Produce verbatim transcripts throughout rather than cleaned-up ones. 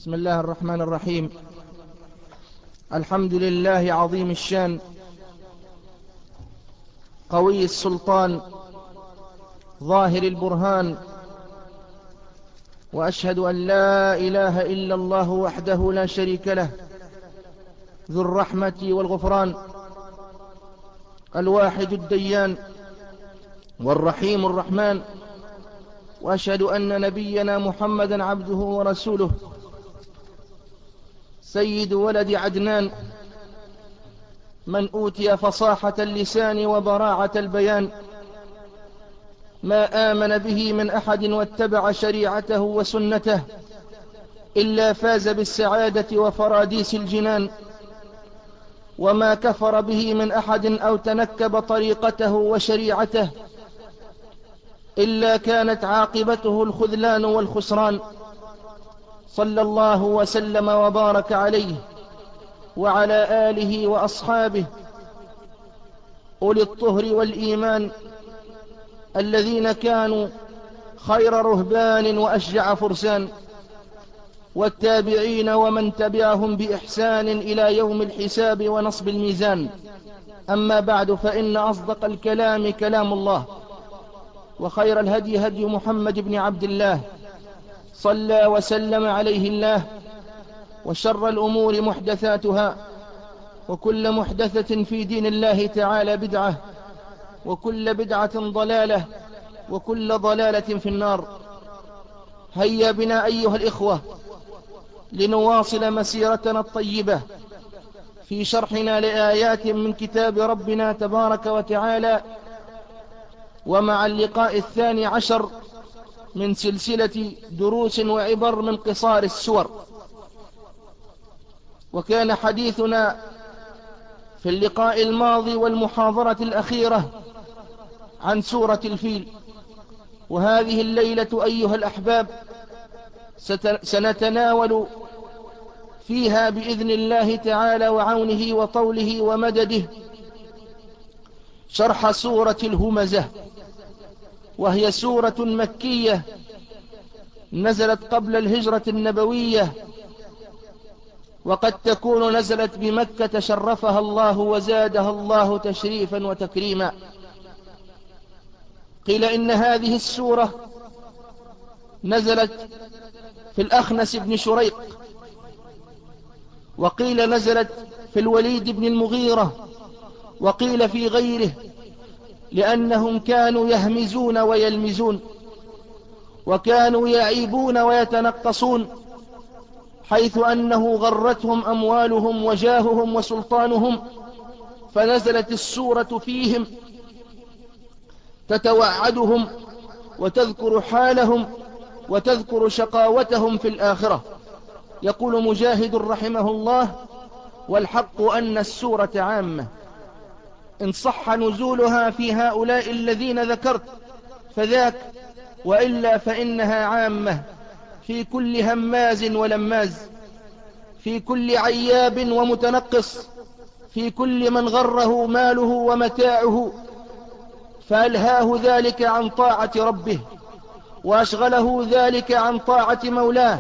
بسم الله الرحمن الرحيم. الحمد لله عظيم الشان قوي السلطان ظاهر البرهان، وأشهد أن لا إله إلا الله وحده لا شريك له ذو الرحمة والغفران، الواحد الديان والرحيم الرحمن. وأشهد أن نبينا محمدا عبده ورسوله سيد ولد عدنان، من أوتي فصاحة اللسان وبراعة البيان، ما آمن به من أحد واتبع شريعته وسنته إلا فاز بالسعادة وفراديس الجنان، وما كفر به من أحد أو تنكب طريقته وشريعته إلا كانت عاقبته الخذلان والخسران. صلى الله وسلم وبارك عليه وعلى آله وأصحابه أولي الطهر والإيمان، الذين كانوا خير رهبان وأشجع فرسان، والتابعين ومن تبعهم بإحسان إلى يوم الحساب ونصب الميزان. أما بعد، فإن أصدق الكلام كلام الله، وخير الهدي هدي محمد بن عبد الله صلى وسلم عليه الله، وشر الأمور محدثاتها، وكل محدثة في دين الله تعالى بدعة، وكل بدعة ضلالة، وكل ضلالة في النار. هيا بنا أيها الإخوة لنواصل مسيرتنا الطيبة في شرحنا لآيات من كتاب ربنا تبارك وتعالى، ومع اللقاء الثاني عشر من سلسلة دروس وعبر من قصار السور. وكان حديثنا في اللقاء الماضي والمحاضرة الأخيرة عن سورة الفيل، وهذه الليلة أيها الأحباب سنتناول فيها بإذن الله تعالى وعونه وطوله ومدده شرح سورة الهمزة، وهي سورة مكية نزلت قبل الهجرة النبوية، وقد تكون نزلت بمكة شرفها الله وزادها الله تشريفا وتكريما. قيل إن هذه السورة نزلت في الأخنس بن شريق، وقيل نزلت في الوليد بن المغيرة، وقيل في غيره، لأنهم كانوا يهمزون ويلمزون، وكانوا يعيبون ويتنقصون، حيث أنه غرتهم أموالهم وجاههم وسلطانهم، فنزلت السورة فيهم تتوعدهم وتذكر حالهم وتذكر شقاوتهم في الآخرة. يقول مجاهد رحمه الله: والحق أن السورة عامة، إن صح نزولها في هؤلاء الذين ذكرت فذاك، وإلا فإنها عامة في كل هماز ولماز، في كل عياب ومتنقص، في كل من غره ماله ومتاعه فألهاه ذلك عن طاعة ربه، وأشغله ذلك عن طاعة مولاه.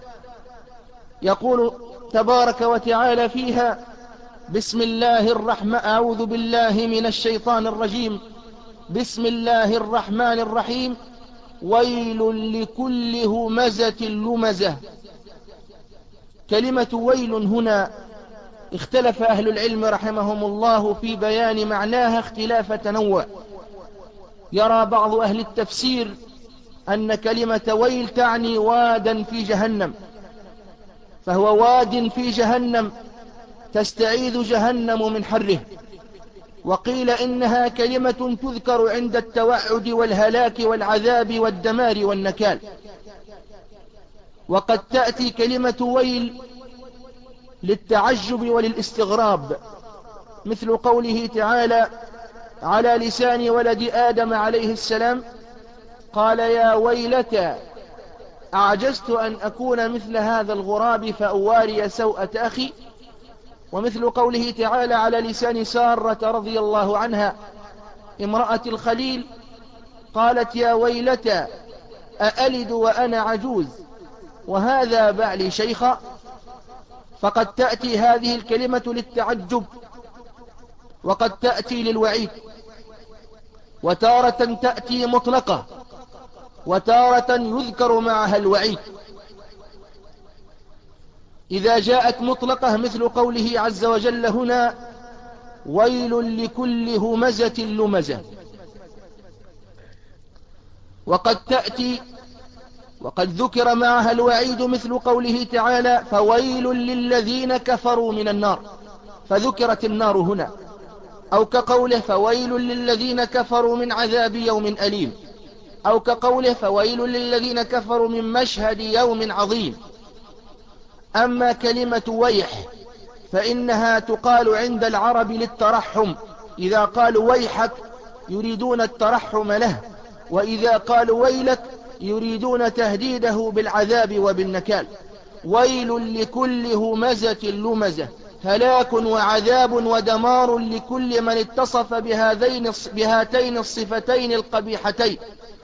يقول تبارك وتعالى فيها: بسم الله الرحمن أعوذ بالله من الشيطان الرجيم بسم الله الرحمن الرحيم ويل لكل همزة لمزة. كلمة ويل هنا اختلف أهل العلم رحمهم الله في بيان معناها اختلاف تنوع. يرى بعض أهل التفسير أن كلمة ويل تعني وادا في جهنم، فهو واد في جهنم تستعيذ جهنم من حره. وقيل إنها كلمة تذكر عند التوعد والهلاك والعذاب والدمار والنكال. وقد تأتي كلمة ويل للتعجب وللاستغراب، مثل قوله تعالى على لسان ولد آدم عليه السلام: قال يا ويلتى أعجزت أن أكون مثل هذا الغراب فأواري سوءة أخي. ومثل قوله تعالى على لسان سارة رضي الله عنها امرأة الخليل: قالت يا ويلتى أألد وأنا عجوز. وهذا بعلي شيخا، فقد تأتي هذه الكلمة للتعجب وقد تأتي للوعيد، وتارة تأتي مطلقة وتارة يذكر معها الوعيد. إذا جاءت مطلقة مثل قوله عز وجل هنا ويل لكل همزة لمزة، وقد تأتي وقد ذكر معها الوعيد مثل قوله تعالى فويل للذين كفروا من النار، فذكرت النار هنا، أو كقوله فويل للذين كفروا من عذاب يوم أليم، أو كقوله فويل للذين كفروا من مشهد يوم عظيم. أما كلمة ويح فإنها تقال عند العرب للترحم، إذا قالوا ويحك يريدون الترحم له، وإذا قالوا ويلك يريدون تهديده بالعذاب وبالنكال. ويل لكل همزة لمزة، هلاك وعذاب ودمار لكل من اتصف بهذين بهاتين الصفتين القبيحتين.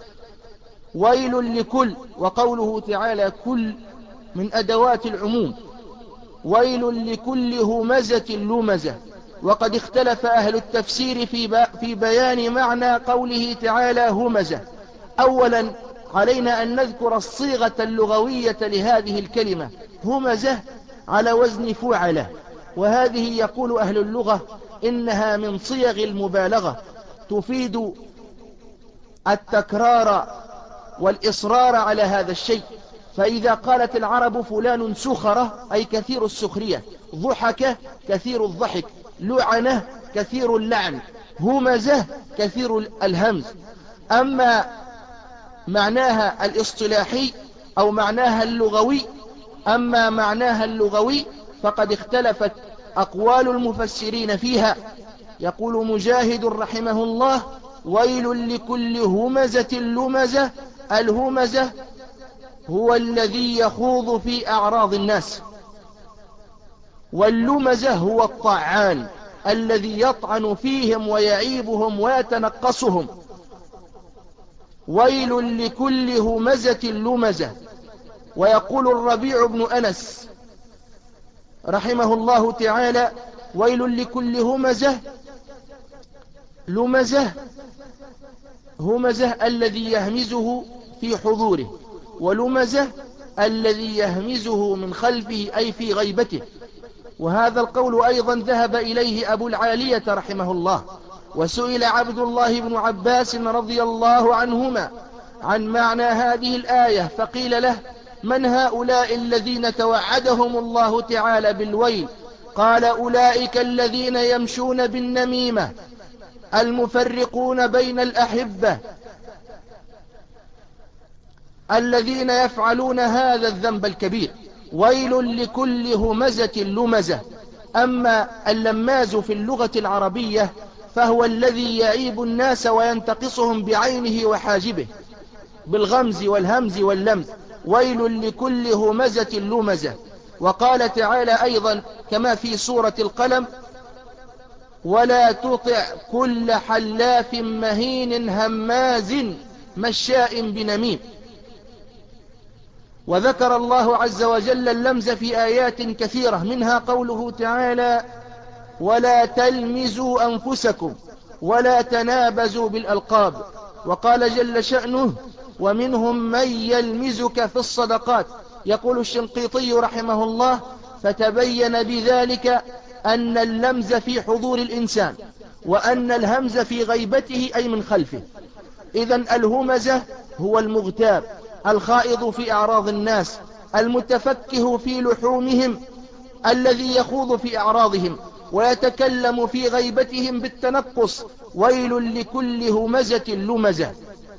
ويل لكل، وقوله تعالى كل من أدوات العموم. ويل لكل همزة لمزة. وقد اختلف أهل التفسير في في بيان معنى قوله تعالى همزة. أولا علينا أن نذكر الصيغة اللغوية لهذه الكلمة. همزة على وزن فعلة، وهذه يقول أهل اللغة إنها من صيغ المبالغة، تفيد التكرار والإصرار على هذا الشيء. فإذا قالت العرب فلان سخرة أي كثير السخرية، ضحك كثير الضحك، لعنة كثير اللعن، همزة كثير الهمز. أما معناها الاصطلاحي أو معناها اللغوي أما معناها اللغوي فقد اختلفت أقوال المفسرين فيها. يقول مجاهد رحمه الله ويل لكل همزة لمزة، الهمزة هو الذي يخوض في أعراض الناس، واللمزة هو الطعان الذي يطعن فيهم ويعيبهم ويتنقصهم. ويل لكل همزة لمزة. ويقول الربيع بن أنس رحمه الله تعالى ويل لكل همزة لمزة، همزة الذي يهمزه في حضوره، ولمزة الذي يهمزه من خلفه أي في غيبته. وهذا القول أيضا ذهب إليه أبو العالية رحمه الله. وسئل عبد الله بن عباس رضي الله عنهما عن معنى هذه الآية فقيل له من هؤلاء الذين توعدهم الله تعالى بالويل؟ قال أولئك الذين يمشون بالنميمة المفرقون بين الأحبة الذين يفعلون هذا الذنب الكبير. ويل لكل همزة لمزة. أما اللماز في اللغة العربية فهو الذي يعيب الناس وينتقصهم بعينه وحاجبه بالغمز والهمز واللمز. ويل لكل همزة لمزة. وقال تعالى أيضا كما في سورة القلم ولا تطع كل حلاف مهين هماز مشاء بنميم. وذكر الله عز وجل اللمز في آيات كثيرة، منها قوله تعالى ولا تلمزوا أنفسكم ولا تنابزوا بالألقاب. وقال جل شأنه ومنهم من يلمزك في الصدقات. يقول الشنقيطي رحمه الله فتبين بذلك أن اللمز في حضور الإنسان وأن الهمز في غيبته أي من خلفه. إذن الهمزة هو المغتاب الخائض في أعراض الناس المتفكه في لحومهم الذي يخوض في أعراضهم ويتكلم في غيبتهم بالتنقص. ويل لكل همزة لمزة.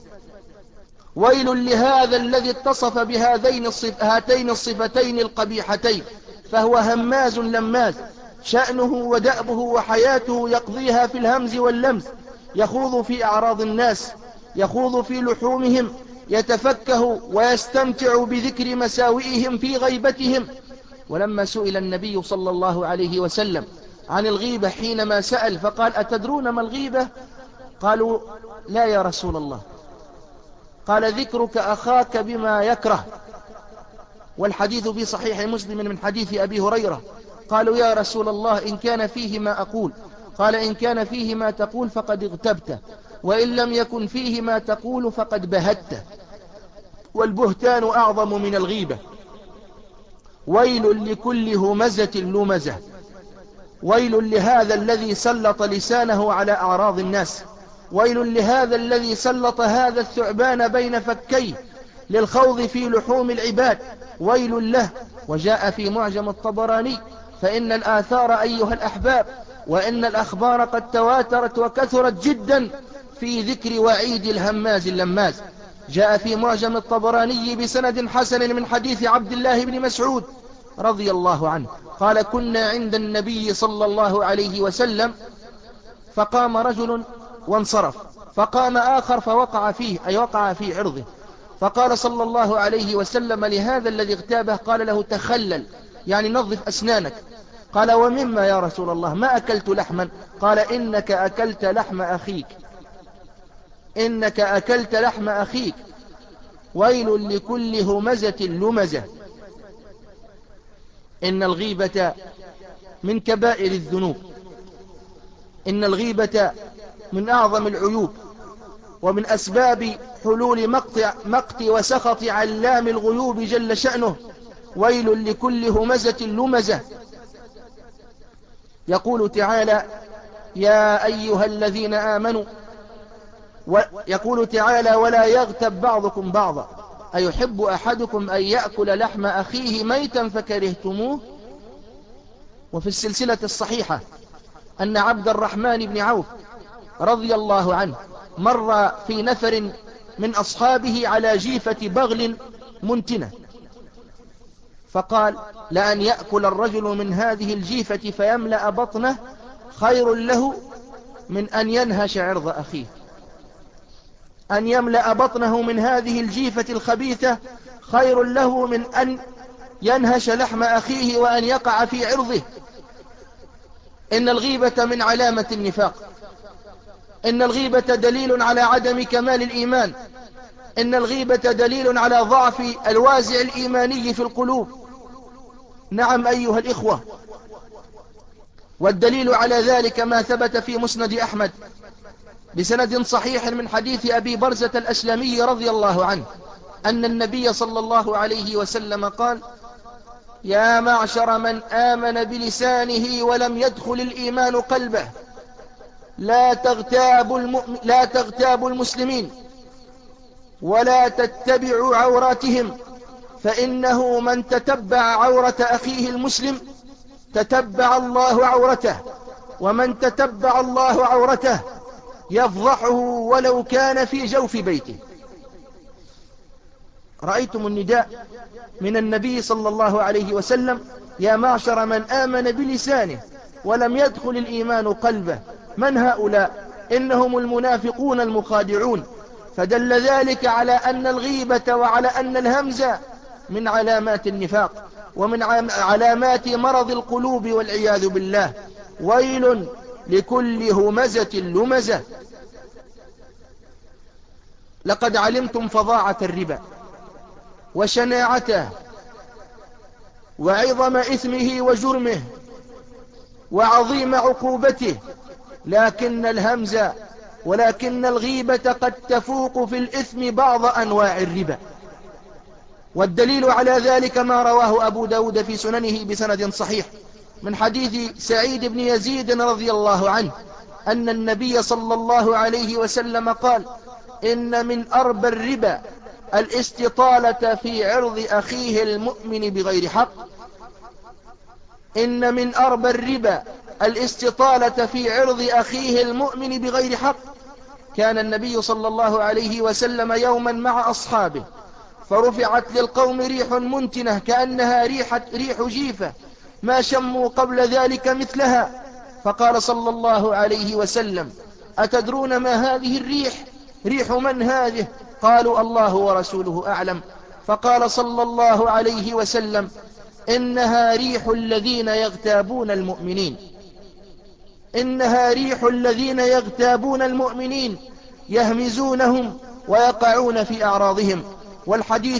ويل لهذا الذي اتصف بهذين الصف... هاتين الصفتين القبيحتين، فهو هماز لماز، شأنه ودأبه وحياته يقضيها في الهمز واللمز، يخوض في أعراض الناس، يخوض في لحومهم، يتفكه ويستمتع بذكر مساوئهم في غيبتهم. ولما سئل النبي صلى الله عليه وسلم عن الغيبة حينما سأل فقال أتدرون ما الغيبة؟ قالوا لا يا رسول الله. قال ذكرك أخاك بما يكره والحديث في صحيح مسلم من حديث أبي هريرة. قالوا يا رسول الله إن كان فيه ما أقول، قال إن كان فيه ما تقول فقد اغتبته، وإن لم يكن فيه ما تقول فقد بهته، والبهتان أعظم من الغيبة. ويل لكل همزة لمزة، ويل لهذا الذي سلط لسانه على أعراض الناس، ويل لهذا الذي سلط هذا الثعبان بين فكيه للخوض في لحوم العباد، ويل له. وجاء في معجم الطبراني: فإن الآثار أيها الأحباب وإن الأخبار قد تواترت وكثرت جدا في ذكر وعيد الهماز اللماز. جاء في معجم الطبراني بسند حسن من حديث عبد الله بن مسعود رضي الله عنه قال: كنا عند النبي صلى الله عليه وسلم فقام رجل وانصرف، فقام آخر فوقع فيه، أي وقع في عرضه، فقال صلى الله عليه وسلم لهذا الذي اغتابه، قال له: تخلل، يعني نظف أسنانك. قال: ومما يا رسول الله؟ ما أكلت لحما. قال: إنك أكلت لحم أخيك، إنك أكلت لحم أخيك. ويل لكل همزة لمزة. إن الغيبة من كبائر الذنوب، إن الغيبة من أعظم العيوب، ومن أسباب حلول مقت, مقت وسخط علام الغيوب جل شأنه. ويل لكل همزة لمزة. يقول تعالى: يا أيها الذين آمنوا، ويقول تعالى: ولا يغتب بعضكم بعضا أيحب أحدكم أن يأكل لحم أخيه ميتا فكرهتموه. وفي السلسلة الصحيحة أن عبد الرحمن بن عوف رضي الله عنه مر في نفر من أصحابه على جيفة بغل منتنة، فقال: لأن يأكل الرجل من هذه الجيفة فيملأ بطنه خير له من أن ينهش عرض أخيه. أن يملأ بطنه من هذه الجيفة الخبيثة خير له من أن ينهش لحم أخيه وأن يقع في عرضه. إن الغيبة من علامة النفاق، إن الغيبة دليل على عدم كمال الإيمان، إن الغيبة دليل على ضعف الوازع الإيماني في القلوب. نعم أيها الإخوة، والدليل على ذلك ما ثبت في مسند أحمد بسند صحيح من حديث أبي برزة الأسلمي رضي الله عنه أن النبي صلى الله عليه وسلم قال: يا معشر من آمن بلسانه ولم يدخل الإيمان قلبه، لا تغتابوا المؤمن لا تغتابوا المسلمين ولا تتبعوا عوراتهم، فإنه من تتبع عورة أخيه المسلم تتبع الله عورته، ومن تتبع الله عورته يفضحه ولو كان في جوف بيته. رأيتم النداء من النبي صلى الله عليه وسلم: يا معشر من آمن بلسانه ولم يدخل الإيمان قلبه. من هؤلاء؟ إنهم المنافقون المخادعون. فدل ذلك على أن الغيبة وعلى أن الهمزة من علامات النفاق ومن علامات مرض القلوب والعياذ بالله. ويل لكل همزة لمزة. لقد علمتم فظاعة الربا وشناعته وعظم إثمه وجرمه وعظيم عقوبته، لكن الهمزة ولكن الغيبة قد تفوق في الإثم بعض أنواع الربا. والدليل على ذلك ما رواه أبو داود في سننه بسند صحيح من حديث سعيد بن يزيد رضي الله عنه أن النبي صلى الله عليه وسلم قال: إن من أربى الربا الاستطالة في عرض أخيه المؤمن بغير حق. إن من أربى الربا الاستطالة في عرض أخيه المؤمن بغير حق. كان النبي صلى الله عليه وسلم يوما مع أصحابه فرفعت للقوم ريح منتنة كأنها ريحة ريح جيفة ما شموا قبل ذلك مثلها، فقال صلى الله عليه وسلم: أتدرون ما هذه الريح؟ ريح من هذه؟ قالوا: الله ورسوله أعلم. فقال صلى الله عليه وسلم: إنها ريح الذين يغتابون المؤمنين، إنها ريح الذين يغتابون المؤمنين يهمزونهم ويقعون في أعراضهم. والحديث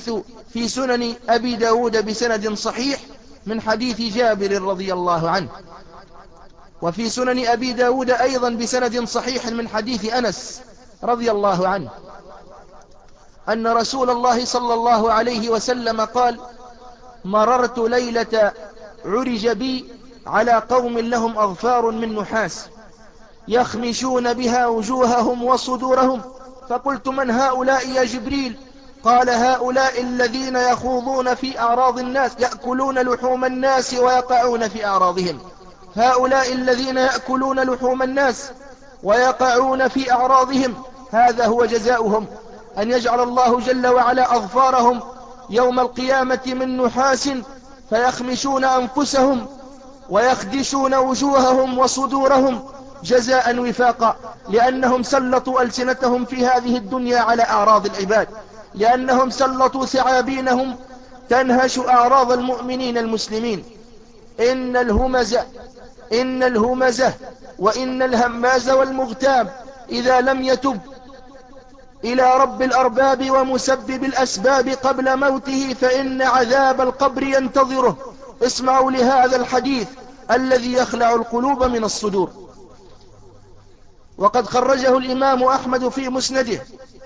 في سنن أبي داود بسند صحيح من حديث جابر رضي الله عنه، وفي سنن أبي داود أيضا بسند صحيح من حديث أنس رضي الله عنه أن رسول الله صلى الله عليه وسلم قال: مررت ليلة عرج بي على قوم لهم أظفار من نحاس يخمشون بها وجوههم وصدورهم، فقلت: من هؤلاء يا جبريل؟ قال: هؤلاء الذين يخوضون في أعراض الناس، يأكلون لحوم الناس ويقعون في أعراضهم. هؤلاء الذين يأكلون لحوم الناس ويقعون في أعراضهم، هذا هو جزاؤهم، أن يجعل الله جل وعلا أظفارهم يوم القيامة من نحاس فيخمشون أنفسهم ويخدشون وجوههم وصدورهم جزاء وفاقا، لأنهم سلطوا ألسنتهم في هذه الدنيا على أعراض العباد، لأنهم سلطوا ثعابينهم تنهش أعراض المؤمنين المسلمين. إن الهمزة إن الهمزة وإن الهماز والمغتاب إذا لم يتب إلى رب الأرباب ومسبب الأسباب قبل موته فإن عذاب القبر ينتظره. اسمعوا لهذا الحديث الذي يخلع القلوب من الصدور. وقد خرجه الإمام أحمد في مسنده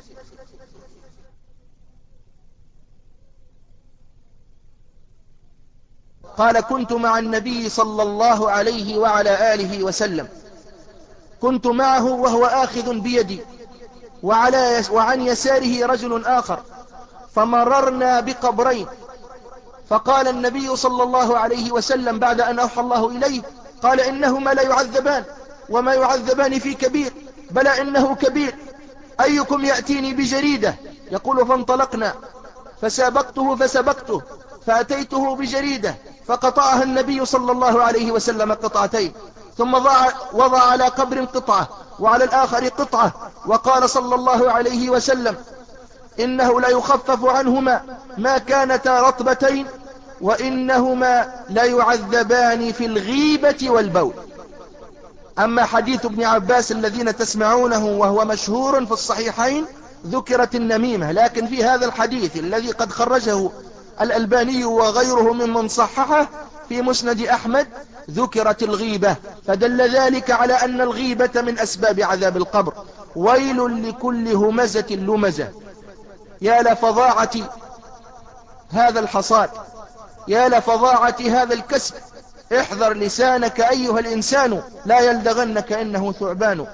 قال: كنت مع النبي صلى الله عليه وعلى آله وسلم، كنت معه وهو آخذ بيدي، وعلى يس وعن يساره رجل آخر، فمررنا بقبرين، فقال النبي صلى الله عليه وسلم بعد أن أوحى الله إليه، قال: إنهما لا يعذبان وما يعذبان في كبير، بلى إنه كبير، أيكم يأتيني بجريدة؟ يقول: فانطلقنا فسابقته فسبقته فأتيته بجريدة فقطعها النبي صلى الله عليه وسلم قطعتين، ثم وضع على قبر قطعة وعلى الآخر قطعة، وقال صلى الله عليه وسلم: إنه لا يخفف عنهما ما كانتا رطبتين وإنهما لا يعذبان في الغيبة والبول. أما حديث ابن عباس الذين تسمعونه وهو مشهور في الصحيحين ذكرت النميمة، لكن في هذا الحديث الذي قد خرجه الألباني وغيره ممن صححه في مسند أحمد ذكرت الغيبة، فدل ذلك على أن الغيبة من أسباب عذاب القبر. ويل لكل همزة لمزة. يا لفظاعة هذا الحصاد، يا لفظاعة هذا الكسب، احذر لسانك أيها الإنسان لا يلدغنك إنه ثعبان.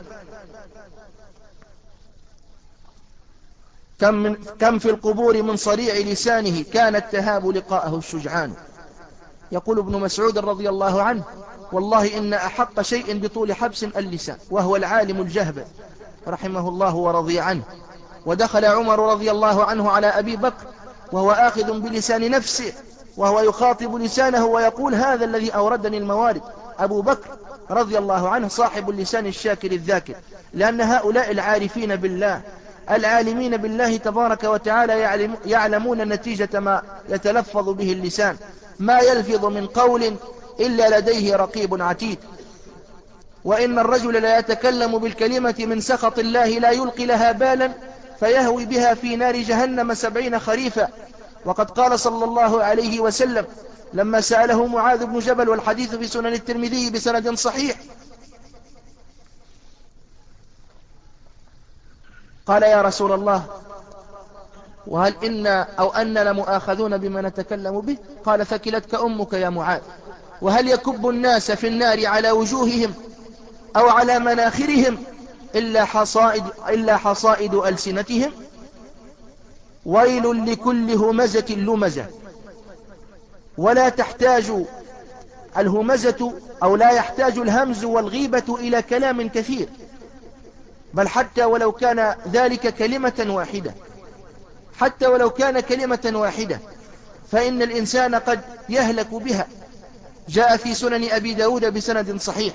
كم, من كم في القبور من صريع لسانه كانت تهاب لقاءه الشجعان. يقول ابن مسعود رضي الله عنه: والله إن أحق شيء بطول حبس اللسان، وهو العالم الجهبذ رحمه الله ورضي عنه. ودخل عمر رضي الله عنه على أبي بكر وهو آخذ بلسان نفسه وهو يخاطب لسانه ويقول: هذا الذي أوردني الموارد. أبو بكر رضي الله عنه صاحب اللسان الشاكر الذاكر، لأن هؤلاء العارفين بالله العالمين بالله تبارك وتعالى يعلم يعلمون نتيجة ما يتلفظ به اللسان، ما يلفظ من قول إلا لديه رقيب عتيد. وإن الرجل لا يتكلم بالكلمة من سخط الله لا يلقي لها بالا فيهوي بها في نار جهنم سبعين خريفا. وقد قال صلى الله عليه وسلم لما سأله معاذ بن جبل، والحديث في سنن الترمذي بسند صحيح، قال: يا رسول الله، وهل إنا أو أن لمؤاخذون بما نتكلم به؟ قال: ثكلتك أمك يا معاذ. وهل يكب الناس في النار على وجوههم أو على مناخرهم إلا حصائد, إلا حصائد ألسنتهم؟ ويل لكل همزة لمزة. ولا تحتاج الهمزة أو لا يحتاج الهمز والغيبة إلى كلام كثير، بل حتى ولو كان ذلك كلمة واحدة حتى ولو كان كلمة واحدة فإن الإنسان قد يهلك بها. جاء في سنن أبي داود بسند صحيح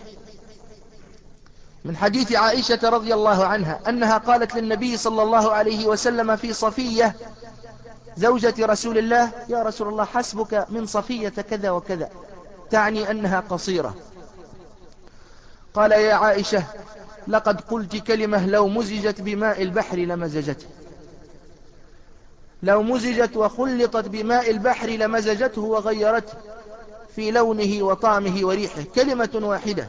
من حديث عائشة رضي الله عنها أنها قالت للنبي صلى الله عليه وسلم في صفية زوجة رسول الله: يا رسول الله، حسبك من صفية كذا وكذا، تعني أنها قصيرة. قال: يا عائشة، لقد قلت كلمة لو مزجت بماء البحر لمزجته. لو مزجت وخلطت بماء البحر لمزجته وغيرته في لونه وطعمه وريحه، كلمة واحدة،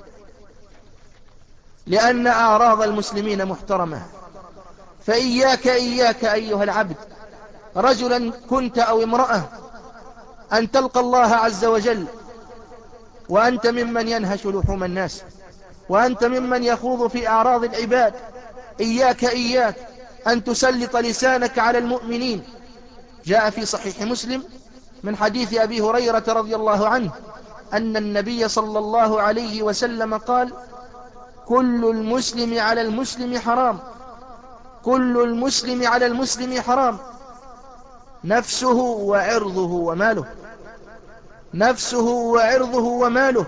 لأن أعراض المسلمين محترمة. فإياك إياك أيها العبد، رجلا كنت أو امرأة، أن تلقى الله عز وجل وأنت ممن ينهش لحوم الناس، وأنت ممن يخوض في أعراض العباد. إياك إياك أن تسلط لسانك على المؤمنين. جاء في صحيح مسلم من حديث أبي هريرة رضي الله عنه أن النبي صلى الله عليه وسلم قال: كل المسلم على المسلم حرام، كل المسلم على المسلم حرام، نفسه وعرضه وماله، نفسه وعرضه وماله.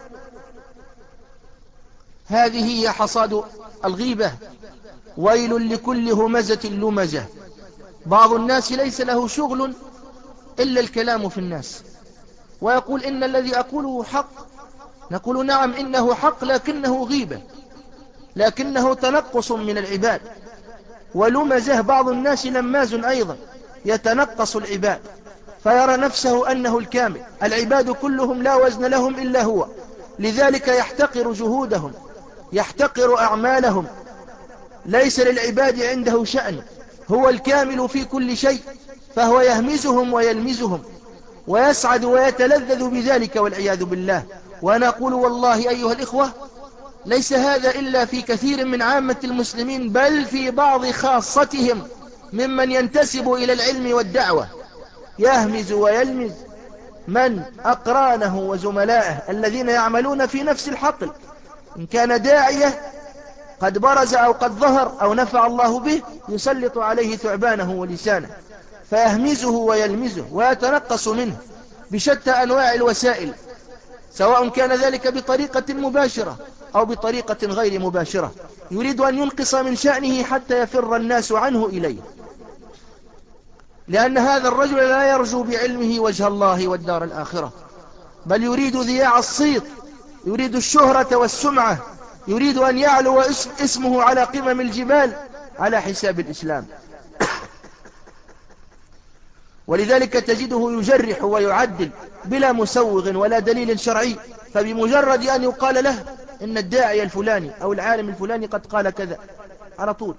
هذه هي حصاد الغيبة. ويل لكل همزة لمزة. بعض الناس ليس له شغل إلا الكلام في الناس، ويقول إن الذي أقوله حق. نقول نعم إنه حق، لكنه غيبة، لكنه تنقص من العباد. ولمزه بعض الناس لماز أيضا، يتنقص العباد فيرى نفسه أنه الكامل. العباد كلهم لا وزن لهم إلا هو، لذلك يحتقر جهودهم، يحتقر أعمالهم. ليس للعباد عنده شأن، هو الكامل في كل شيء، فهو يهمزهم ويلمزهم ويسعد ويتلذذ بذلك والعياذ بالله. وأنا أقول والله أيها الإخوة، ليس هذا إلا في كثير من عامة المسلمين، بل في بعض خاصتهم ممن ينتسب إلى العلم والدعوة، يهمز ويلمز من أقرانه وزملائه الذين يعملون في نفس الحقل. إن كان داعية قد برز أو قد ظهر أو نفع الله به، يسلط عليه ثعبانه ولسانه فيهمزه ويلمزه ويتنقص منه بشتى أنواع الوسائل، سواء كان ذلك بطريقة مباشرة أو بطريقة غير مباشرة، يريد أن ينقص من شأنه حتى يفر الناس عنه إليه، لأن هذا الرجل لا يرجو بعلمه وجه الله والدار الآخرة، بل يريد ذياع الصيت، يريد الشهرة والسمعة، يريد أن يعلو اسمه على قمم الجبال على حساب الإسلام. ولذلك تجده يجرح ويعدل بلا مسوغ ولا دليل شرعي، فبمجرد أن يقال له إن الداعي الفلاني أو العالم الفلاني قد قال كذا، على طول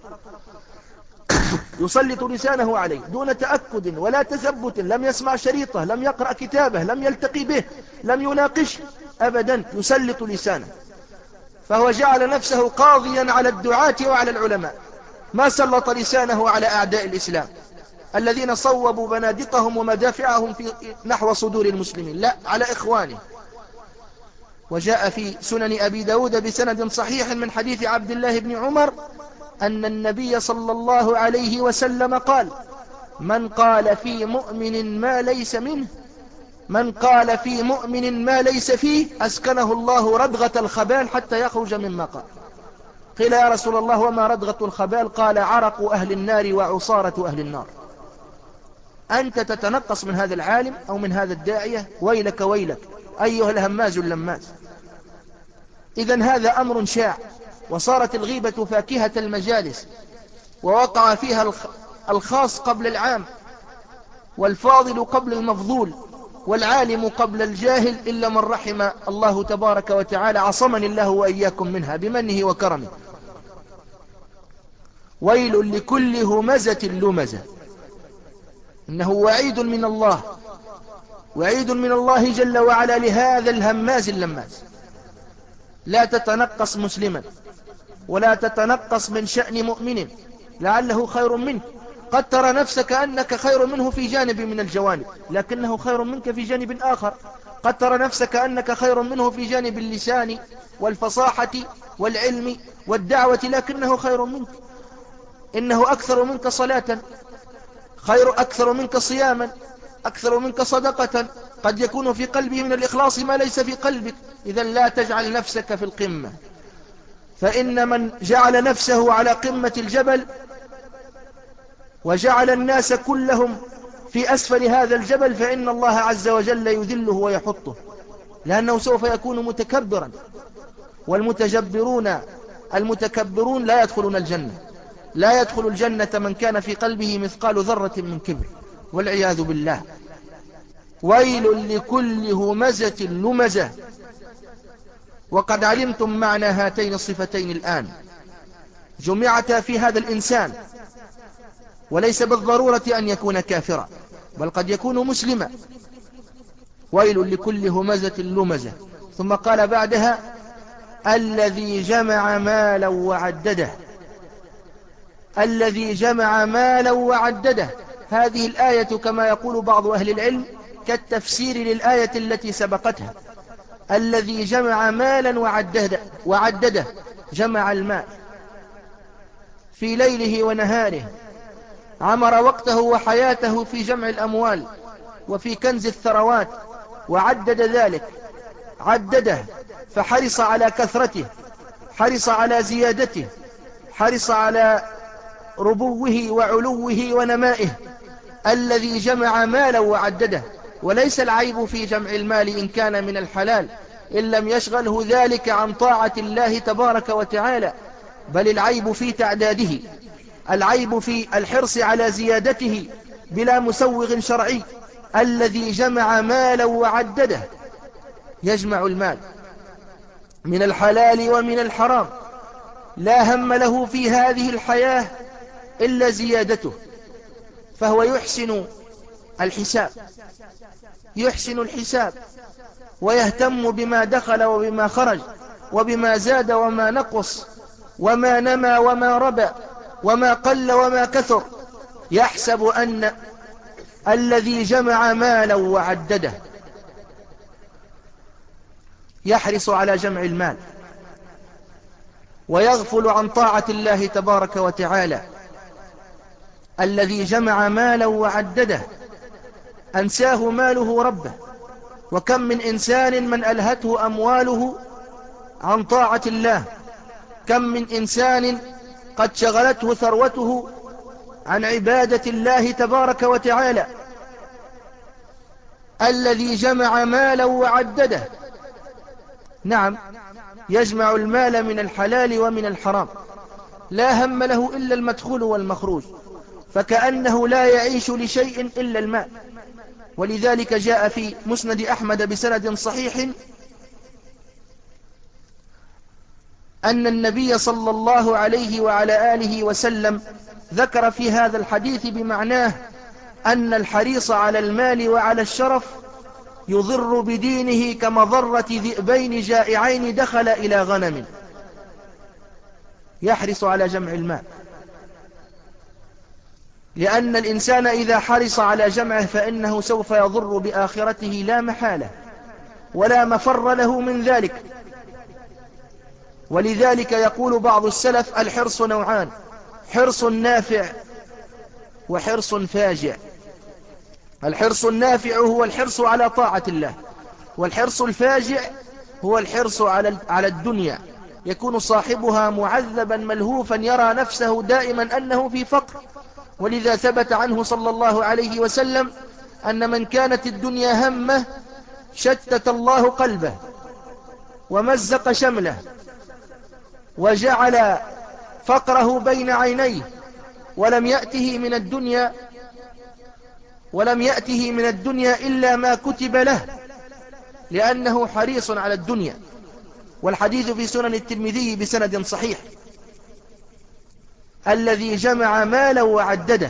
يسلط لسانه عليه دون تأكد ولا تثبت، لم يسمع شريطه، لم يقرأ كتابه، لم يلتقي به، لم يناقش أبدا، يسلط لسانه. فهو جعل نفسه قاضيا على الدعاة وعلى العلماء، ما سلط لسانه على أعداء الإسلام الذين صوبوا بنادقهم ومدافعهم في نحو صدور المسلمين، لا، على إخوانه. وجاء في سنن أبي داود بسند صحيح من حديث عبد الله بن عمر أن النبي صلى الله عليه وسلم قال: من قال في مؤمن ما ليس منه، من قال في مؤمن ما ليس فيه أسكنه الله ردغة الخبال حتى يخرج مما قال. قيل يا رسول الله وما ردغة الخبال؟ قال: عرق أهل النار وعصارة أهل النار. أنت تتنقص من هذا العالم أو من هذا الداعية، ويلك ويلك أيها الهماز اللماز. إذن هذا أمر شاع، وصارت الغيبة فاكهة المجالس، ووقع فيها الخاص قبل العام، والفاضل قبل المفضول، والعالم قبل الجاهل، إلا من رحم الله تبارك وتعالى، عصمني الله وإياكم منها بمنه وكرمه. ويل لكل همزة لمزة. إنه وعيد من الله، وعيد من الله جل وعلا لهذا الهماز اللماز. لا تتنقص مسلما، ولا تتنقص من شأن مؤمن لعله خير منك. قد ترى نفسك أنك خير منه في جانب من الجوانب، لكنه خير منك في جانب آخر. قد ترى نفسك أنك خير منه في جانب اللسان والفصاحة والعلم والدعوة، لكنه خير منك. إنه أكثر منك صلاة، خير أكثر منك صياما، أكثر منك صدقة، قد يكون في قلبه من الإخلاص ما ليس في قلبك. إذن لا تجعل نفسك في القمة، فإن من جعل نفسه على قمة الجبل وجعل الناس كلهم في أسفل هذا الجبل، فإن الله عز وجل يذله ويحطه، لأنه سوف يكون متكبرا، والمتجبرون المتكبرون لا يدخلون الجنة. لا يدخل الجنة من كان في قلبه مثقال ذرة من كبر، والعياذ بالله. ويل لكل همزة لمزة. وقد علمتم معنى هاتين الصفتين الآن، جمعتا في هذا الإنسان، وليس بالضرورة أن يكون كافرا، بل قد يكون مسلما. ويل لكل همزة لمزة. ثم قال بعدها: الذي جمع مالا وعدده. الذي جمع مالا وعدده، هذه الآية كما يقول بعض أهل العلم كالتفسير للآية التي سبقتها. الذي جمع مالا وعدده, وعدده جمع المال في ليله ونهاره، عمر وقته وحياته في جمع الأموال وفي كنز الثروات، وعدد ذلك، عدده فحرص على كثرته، حرص على زيادته، حرص على ربوه وعلوه ونمائه. الذي جمع مالا وعدده. وليس العيب في جمع المال إن كان من الحلال، إن لم يشغله ذلك عن طاعة الله تبارك وتعالى، بل العيب في تعداده، العيب في الحرص على زيادته بلا مسوغ شرعي. الذي جمع مالا وعدده، يجمع المال من الحلال ومن الحرام، لا هم له في هذه الحياة إلا زيادته، فهو يحسن الحساب، يحسن الحساب ويهتم بما دخل وبما خرج، وبما زاد وما نقص، وما نمى وما ربى، وما قل وما كثر. يحسب أن الذي جمع مالا وعدده يحرص على جمع المال ويغفل عن طاعة الله تبارك وتعالى. الذي جمع مالا وعدده أنساه ماله ربه. وكم من إنسان من ألهته أمواله عن طاعة الله، كم من إنسان قد شغلته ثروته عن عبادة الله تبارك وتعالى. الذي جمع مالا وعدده، نعم، يجمع المال من الحلال ومن الحرام، لا هم له إلا المدخول والمخروج، فكأنه لا يعيش لشيء إلا المال. ولذلك جاء في مسند أحمد بسند صحيح أن النبي صلى الله عليه وعلى آله وسلم ذكر في هذا الحديث بمعناه أن الحريص على المال وعلى الشرف يضر بدينه كمضرة ذئبين جائعين دخل إلى غنم. يحرص على جمع المال، لأن الإنسان إذا حرص على جمعه فإنه سوف يضر بآخرته لا محالة، ولا مفر له من ذلك. ولذلك يقول بعض السلف: الحرص نوعان، حرص نافع وحرص فاجع. الحرص النافع هو الحرص على طاعة الله، والحرص الفاجع هو الحرص على على الدنيا، يكون صاحبها معذبا ملهوفا، يرى نفسه دائما أنه في فقر. ولذا ثبت عنه صلى الله عليه وسلم أن من كانت الدنيا همه شتت الله قلبه ومزق شمله وجعل فقره بين عينيه، ولم يأته من الدنيا ولم يأته من الدنيا إلا ما كتب له، لأنه حريص على الدنيا. والحديث في سنن الترمذي بسند صحيح. الذي جمع مالا وعدده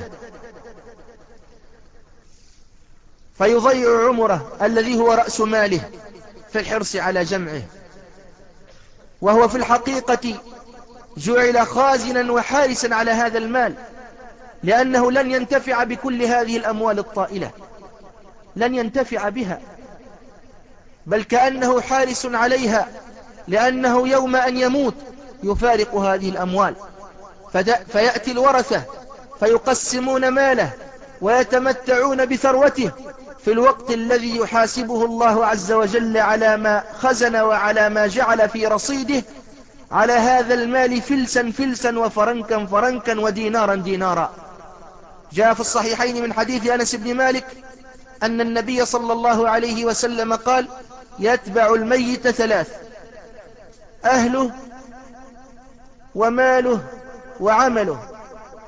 فيضيع عمره الذي هو رأس ماله في الحرص على جمعه، وهو في الحقيقة جعل خازنا وحارسا على هذا المال، لأنه لن ينتفع بكل هذه الأموال الطائلة، لن ينتفع بها، بل كأنه حارس عليها، لأنه يوم أن يموت يفارق هذه الأموال، فيأتي الورثة فيقسمون ماله ويتمتعون بثروته في الوقت الذي يحاسبه الله عز وجل على ما خزن وعلى ما جعل في رصيده على هذا المال فلسا فلسا وفرنكا فرنكا ودينارا دينارا. جاء في الصحيحين من حديث أنس بن مالك أن النبي صلى الله عليه وسلم قال: يتبع الميت ثلاث: أهله وماله وعمله.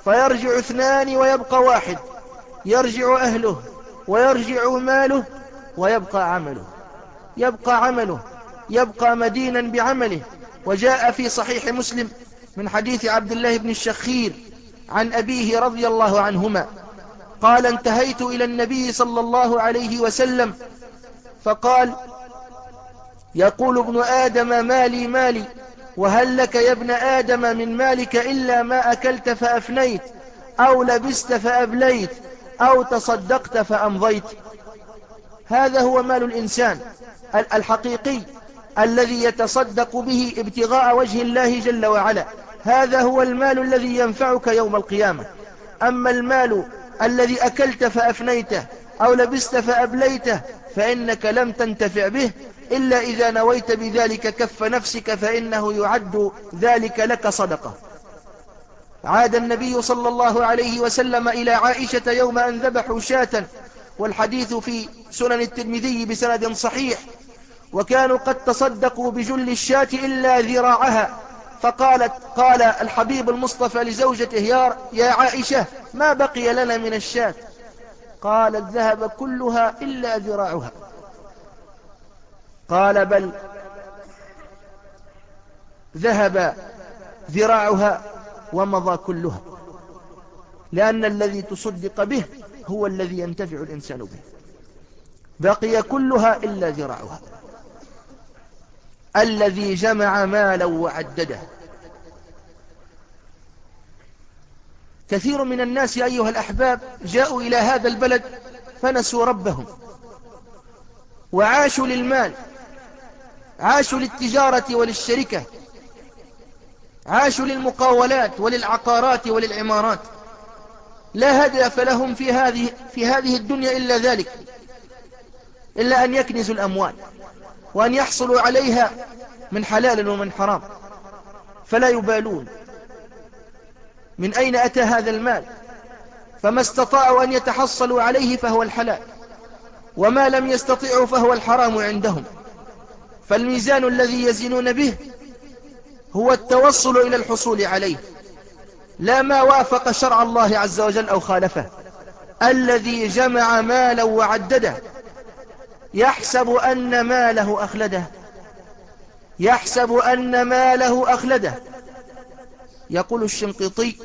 فيرجع اثنان ويبقى واحد، يرجع أهله ويرجع ماله ويبقى عمله، يبقى عمله، يبقى مدينا بعمله. وجاء في صحيح مسلم من حديث عبد الله بن الشخير عن أبيه رضي الله عنهما قال: انتهيت إلى النبي صلى الله عليه وسلم فقال: يقول ابن آدم مالي مالي، وهل لك يا ابن آدم من مالك إلا ما أكلت فأفنيت، أو لبست فأبليت، أو تصدقت فأمضيت. هذا هو مال الإنسان الحقيقي الذي يتصدق به ابتغاء وجه الله جل وعلا، هذا هو المال الذي ينفعك يوم القيامة. أما المال الذي أكلت فأفنيته أو لبست فأبليته فإنك لم تنتفع به إلا إذا نويت بذلك كف نفسك، فإنه يعد ذلك لك صدقة. عاد النبي صلى الله عليه وسلم إلى عائشة يوم أن ذبحوا شاة، والحديث في سنن الترمذي بسند صحيح، وكانوا قد تصدقوا بجل الشاة إلا ذراعها، فقالت قال الحبيب المصطفى لزوجته: يا, يا عائشة، ما بقي لنا من الشاة؟ قالت: ذهب كلها إلا ذراعها. قال: بل ذهب ذراعها ومضى كلها، لأن الذي تصدق به هو الذي ينتفع الإنسان به. بقي كلها إلا ذراعها. الذي جمع مالا وعدده. كثير من الناس أيها الأحباب جاءوا إلى هذا البلد فنسوا ربهم وعاشوا للمال، عاشوا للتجارة وللشركة، عاشوا للمقاولات وللعقارات وللعمارات، لا هدف لهم في هذه في هذه الدنيا إلا ذلك، إلا أن يكنزوا الأموال وأن يحصلوا عليها من حلال ومن حرام، فلا يبالون من أين أتى هذا المال، فما استطاعوا أن يتحصلوا عليه فهو الحلال، وما لم يستطيعوا فهو الحرام عندهم. فالميزان الذي يزنون به هو التوصل إلى الحصول عليه، لا ما وافق شرع الله عز وجل أو خالفه. الذي جمع مالا وعدده يحسب أن ماله أخلده، يحسب أن ماله أخلده. يقول الشنقيطي: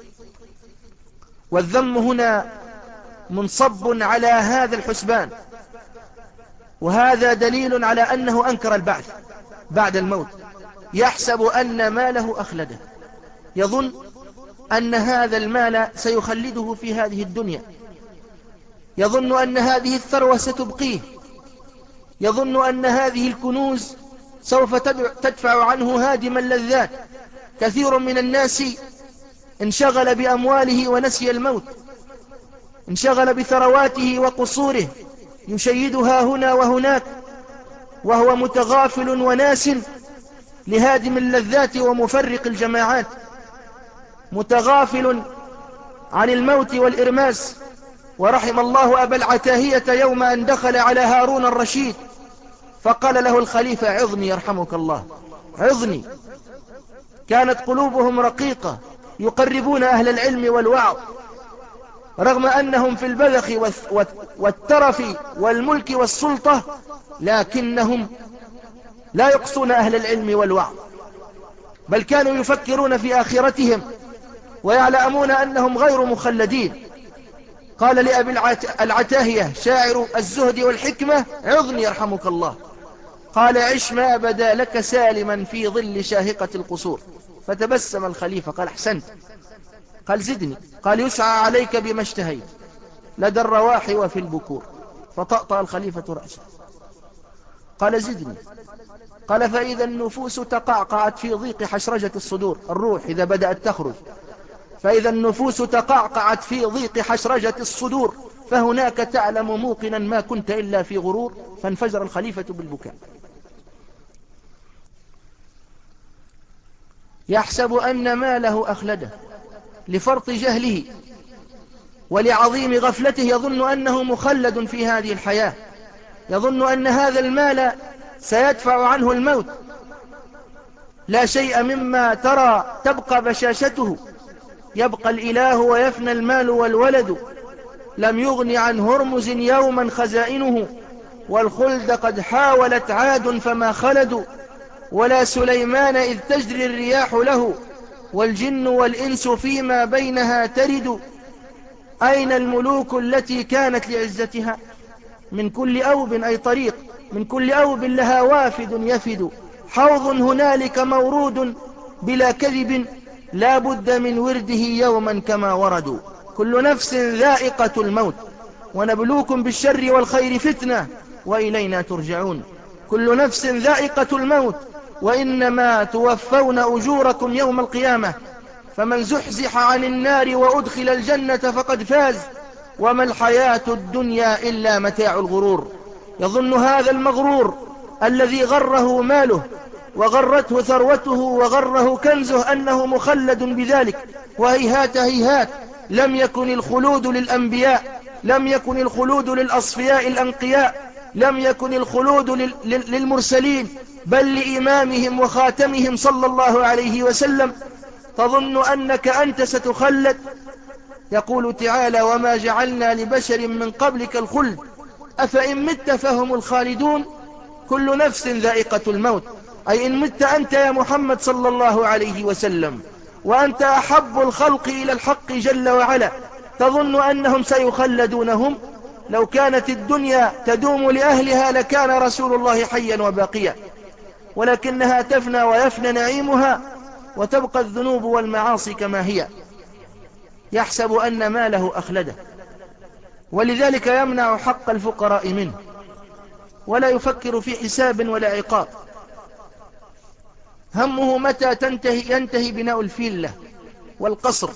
والذم هنا منصب على هذا الحسبان، وهذا دليل على أنه أنكر البعث بعد الموت. يحسب أن ماله أخلده، يظن أن هذا المال سيخلده في هذه الدنيا، يظن أن هذه الثروة ستبقيه، يظن أن هذه الكنوز سوف تدفع عنه هادم اللذات. كثير من الناس انشغل بأمواله ونسي الموت، انشغل بثرواته وقصوره يشيدها هنا وهناك، وهو متغافل وناس لهادم اللذات ومفرق الجماعات، متغافل عن الموت والإرماس. ورحم الله أبا العتاهية يوم أن دخل على هارون الرشيد فقال له الخليفة: عظني يرحمك الله، عظني. كانت قلوبهم رقيقة، يقربون أهل العلم والوعظ، رغم أنهم في البذخ والترف والملك والسلطة، لكنهم لا يقصون أهل العلم والوعظ، بل كانوا يفكرون في آخرتهم ويعلمون أنهم غير مخلدين. قال لأبي العتاهية شاعر الزهد والحكمة: عظني يرحمك الله. قال: عش ما بدا لك سالما في ظل شاهقة القصور. فتبسم الخليفة قال: أحسنت. قال: زدني. قال: يسعى عليك بما اشتهيت لدى الرواح وفي البكور. فطأطأ الخليفة رأسه. قال: زدني. قال: فإذا النفوس تقعقعت في ضيق حشرجة الصدور، الروح إذا بدأت تخرج، فإذا النفوس تقعقعت في ضيق حشرجة الصدور فهناك تعلم موقنا ما كنت إلا في غرور. فانفجر الخليفة بالبكاء. يحسب أن ماله أخلده لفرط جهله ولعظيم غفلته، يظن أنه مخلد في هذه الحياة، يظن أن هذا المال سيدفع عنه الموت. لا شيء مما ترى تبقى بشاشته يبقى الإله ويفنى المال والولد، لم يغن عن هرمز يوما خزائنه، والخلد قد حاولت عاد فما خلدوا، ولا سليمان إذ تجري الرياح له، والجن والإنس فيما بينها ترد. أين الملوك التي كانت لعزتها؟ من كل أوب أي طريق، من كل أوب لها وافد يفد، حوض هنالك مورود بلا كذب، لا بد من ورده يوما كما وردوا. كل نفس ذائقة الموت، ونبلوكم بالشر والخير فتنة، وإلينا ترجعون. كل نفس ذائقة الموت، وإنما توفون أجوركم يوم القيامة، فمن زحزح عن النار وأدخل الجنة فقد فاز، وما الحياة الدنيا إلا متاع الغرور. يظن هذا المغرور الذي غره ماله وغرته ثروته وغره كنزه أنه مخلد بذلك، وهيهات هيهات، لم يكن الخلود للأنبياء، لم يكن الخلود للأصفياء الأنقياء، لم يكن الخلود للمرسلين، بل لإمامهم وخاتمهم صلى الله عليه وسلم. تظن أنك أنت ستخلد؟ يقول تعالى: وما جعلنا لبشر من قبلك الخلد أفإن مت فهم الخالدون. كل نفس ذائقة الموت، أي إن مت أنت يا محمد صلى الله عليه وسلم وأنت أحب الخلق إلى الحق جل وعلا، تظن أنهم سيخلدونهم؟ لو كانت الدنيا تدوم لأهلها لكان رسول الله حيا وباقيا، ولكنها تفنى ويفنى نعيمها، وتبقى الذنوب والمعاصي كما هي. يحسب أن ماله أخلده، ولذلك يمنع حق الفقراء منه، ولا يفكر في حساب ولا عقاب. همه متى تنتهي ينتهي بناء الفيلة والقصر،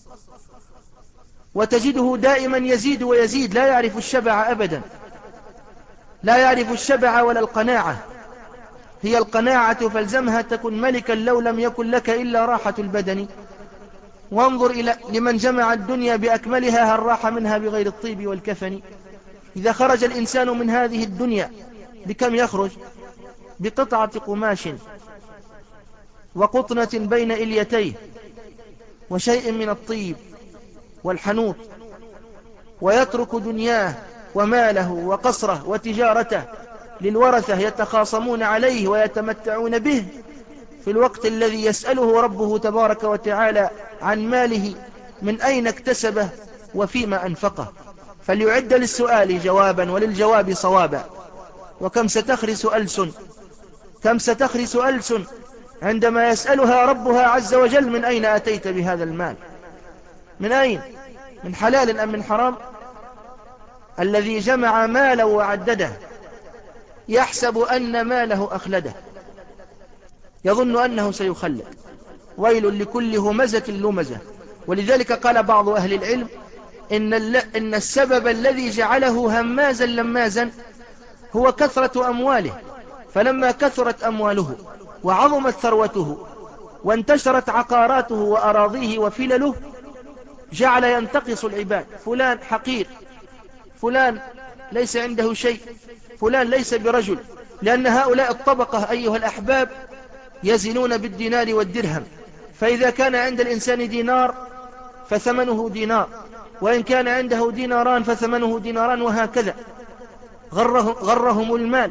وتجده دائما يزيد ويزيد، لا يعرف الشبع أبدا، لا يعرف الشبع ولا القناعة. هي القناعة فالزمها تكن ملكا لو لم يكن لك إلا راحة البدن. وانظر إلى لمن جمع الدنيا بأكملها هل راح منها بغير الطيب والكفن. إذا خرج الإنسان من هذه الدنيا بكم يخرج؟ بقطعة قماش وقطنة بين إليتيه وشيء من الطيب والحنوط، ويترك دنياه وماله وقصره وتجارته للورثة يتخاصمون عليه ويتمتعون به، في الوقت الذي يسأله ربه تبارك وتعالى عن ماله من أين اكتسبه وفيما أنفقه. فليعد للسؤال جوابا وللجواب صوابا. وكم ستخرس ألسن، كم ستخرس ألسن عندما يسألها ربها عز وجل: من أين أتيت بهذا المال؟ من أين؟ من حلال أم من حرام؟ الذي جمع مالا وعدده يحسب أن ماله أخلده، يظن أنه سيخلد. ويل لكل همزة لمزة. ولذلك قال بعض أهل العلم إن, إن السبب الذي جعله همازا لمازا هو كثرة أمواله، فلما كثرت أمواله وعظمت ثروته وانتشرت عقاراته وأراضيه وفلله جعل ينتقص العباد. فلان حقير، فلان ليس عنده شيء، فلان ليس برجل، لأن هؤلاء الطبقة أيها الأحباب يزنون بالدينار والدرهم، فإذا كان عند الإنسان دينار فثمنه دينار، وإن كان عنده ديناران فثمنه ديناران، وهكذا. غرهم, غرهم المال،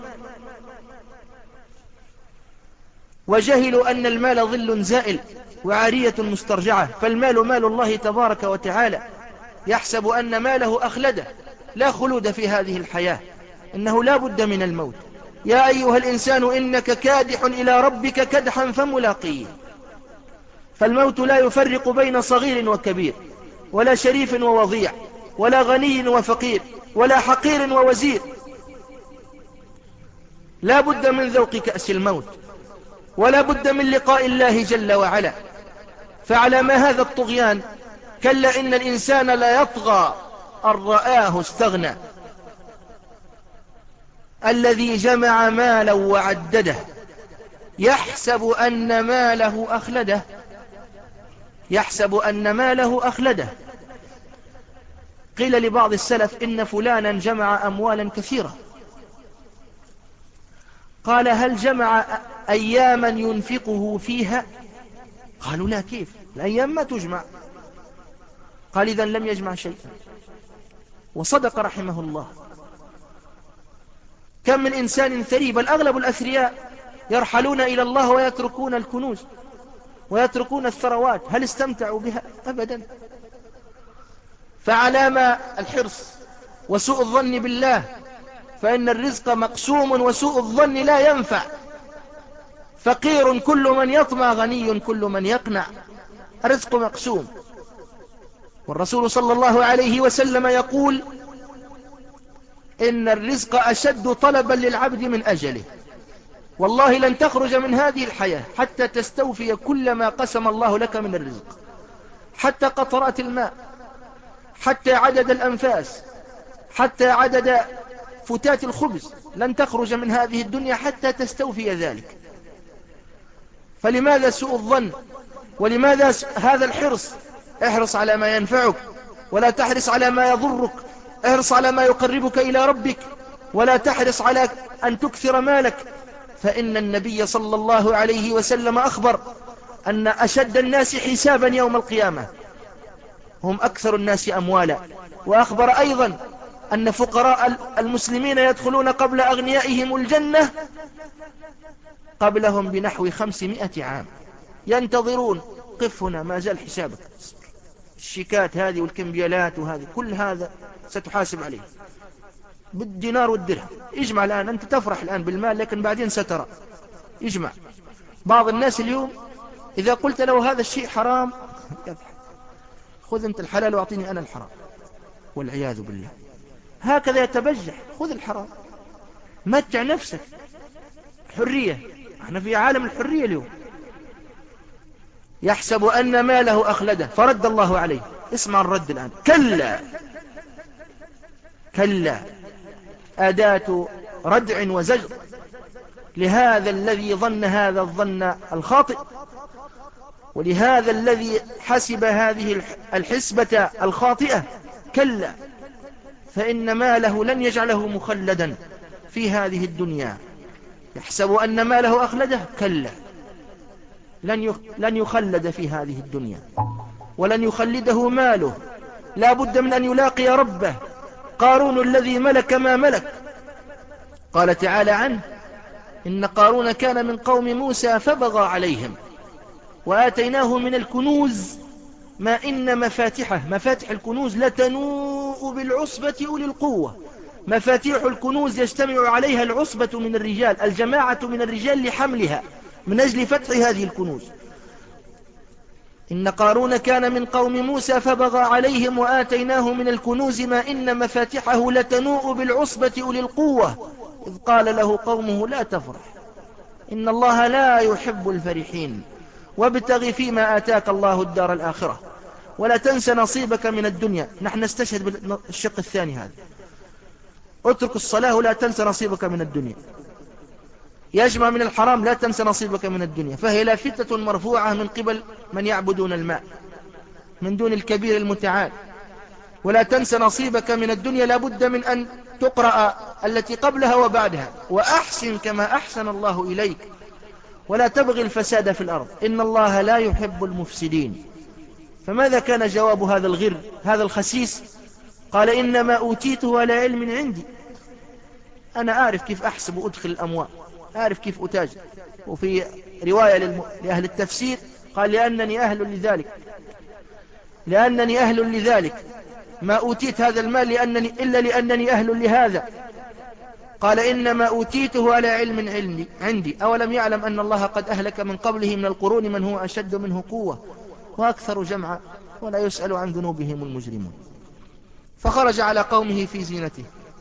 وجهلوا أن المال ظل زائل وعارية مسترجعة، فالمال مال الله تبارك وتعالى. يحسب أن ماله أخلده. لا خلود في هذه الحياة، إنه لا بد من الموت. يا أيها الإنسان إنك كادح إلى ربك كدحا فملاقيه. فالموت لا يفرق بين صغير وكبير، ولا شريف ووضيع، ولا غني وفقير، ولا حقير ووزير. لا بد من ذوق كأس الموت، ولا بد من لقاء الله جل وعلا. فعلى ما هذا الطغيان؟ كلا إن الإنسان لا يطغى أن رآه استغنى. الذي جمع مالا وعدده يحسب أن ماله أخلده، يحسب أن ماله أخلده. قيل لبعض السلف إن فلانا جمع أموالا كثيرة، قال: هل جمع أياما ينفقه فيها؟ قالوا: لا، كيف الأيام ما تجمع، قال إذن لم يجمع شيئا. وصدق رحمه الله. كم من إنسان ثري، بل أغلب الأثرياء يرحلون إلى الله ويتركون الكنوز ويتركون الثروات، هل استمتعوا بها؟ أبدا. فعلام الحرص وسوء الظن بالله، فإن الرزق مقسوم وسوء الظن لا ينفع. فقير كل من يطمع، غني كل من يقنع. الرزق مقسوم. والرسول صلى الله عليه وسلم يقول إن الرزق أشد طلبا للعبد من أجله. والله لن تخرج من هذه الحياة حتى تستوفي كل ما قسم الله لك من الرزق، حتى قطرات الماء، حتى عدد الأنفاس، حتى عدد فتات الخبز. لن تخرج من هذه الدنيا حتى تستوفي ذلك. فلماذا سوء الظن؟ ولماذا هذا الحرص؟ احرص على ما ينفعك، ولا تحرص على ما يضرك. احرص على ما يقربك إلى ربك، ولا تحرص على أن تكثر مالك. فإن النبي صلى الله عليه وسلم أخبر أن أشد الناس حسابا يوم القيامة هم أكثر الناس أموالا. وأخبر أيضا أن فقراء المسلمين يدخلون قبل أغنيائهم الجنة قبلهم بنحو خمسمائة عام، ينتظرون. قف هنا، ما زال حسابك. الشيكات هذه والكمبيالات وهذه، كل هذا ستحاسب عليه بالدينار والدرهم. اجمع الآن، أنت تفرح الآن بالمال، لكن بعدين سترى. اجمع. بعض الناس اليوم إذا قلت له هذا الشيء حرام يضحك. خذ أنت الحلال وأعطيني أنا الحرام، والعياذ بالله. هكذا يتبجح. خذ الحرام، متع نفسك. حرية، احنا في عالم الحرية اليوم. يحسب أن ماله أخلده فرد الله عليه. اسمع الرد الآن. كلا كلا، أداة ردع وزجر لهذا الذي ظن هذا الظن الخاطئ، ولهذا الذي حسب هذه الحسبة الخاطئة. كلا، فإن ماله لن يجعله مخلدا في هذه الدنيا. يحسب أن ماله أخلده. كلا، لن يخلد في هذه الدنيا، ولن يخلده ماله. لا بد من أن يلاقي ربه. قارون الذي ملك ما ملك، قال تعالى عنه: إن قارون كان من قوم موسى فبغى عليهم وآتيناه من الكنوز ما إن مفاتحه، مفاتح الكنوز لتنوء بالعصبة أولي القوة. مفاتيح الكنوز يجتمع عليها العصبة من الرجال، الجماعة من الرجال لحملها من أجل فتح هذه الكنوز. إن قارون كان من قوم موسى فبغى عليهم وآتيناه من الكنوز ما إن مفاتحه لتنوء بالعصبة أولي القوة إذ قال له قومه لا تفرح إن الله لا يحب الفرحين وابتغ فيما آتاك الله الدار الآخرة ولا تنس نصيبك من الدنيا. نحن نستشهد بالشق الثاني هذا. اترك الصلاة ولا تنس نصيبك من الدنيا. يجمع من الحرام لا تنس نصيبك من الدنيا، فهي لافتة مرفوعة من قبل من يعبدون الماء من دون الكبير المتعال. ولا تنس نصيبك من الدنيا لابد من أن تقرأ التي قبلها وبعدها. وأحسن كما أحسن الله إليك ولا تبغي الفساد في الأرض إن الله لا يحب المفسدين. فماذا كان جواب هذا الغر هذا الخسيس؟ قال إنما أوتيته على علم عندي، أنا أعرف كيف أحسب وأدخل الأموال، أعرف كيف أتاجر. وفي رواية للم... لأهل التفسير قال لأنني أهل لذلك لأنني أهل لذلك ما أوتيت هذا المال لأنني إلا لأنني أهل لهذا. قال إنما أوتيته على علم علمي عندي أولم يعلم أن الله قد أهلك من قبله من القرون من هو أشد منه قوة وأكثر جمعا ولا يسأل عن ذنوبهم المجرمون. فخرج على قومه في زينته.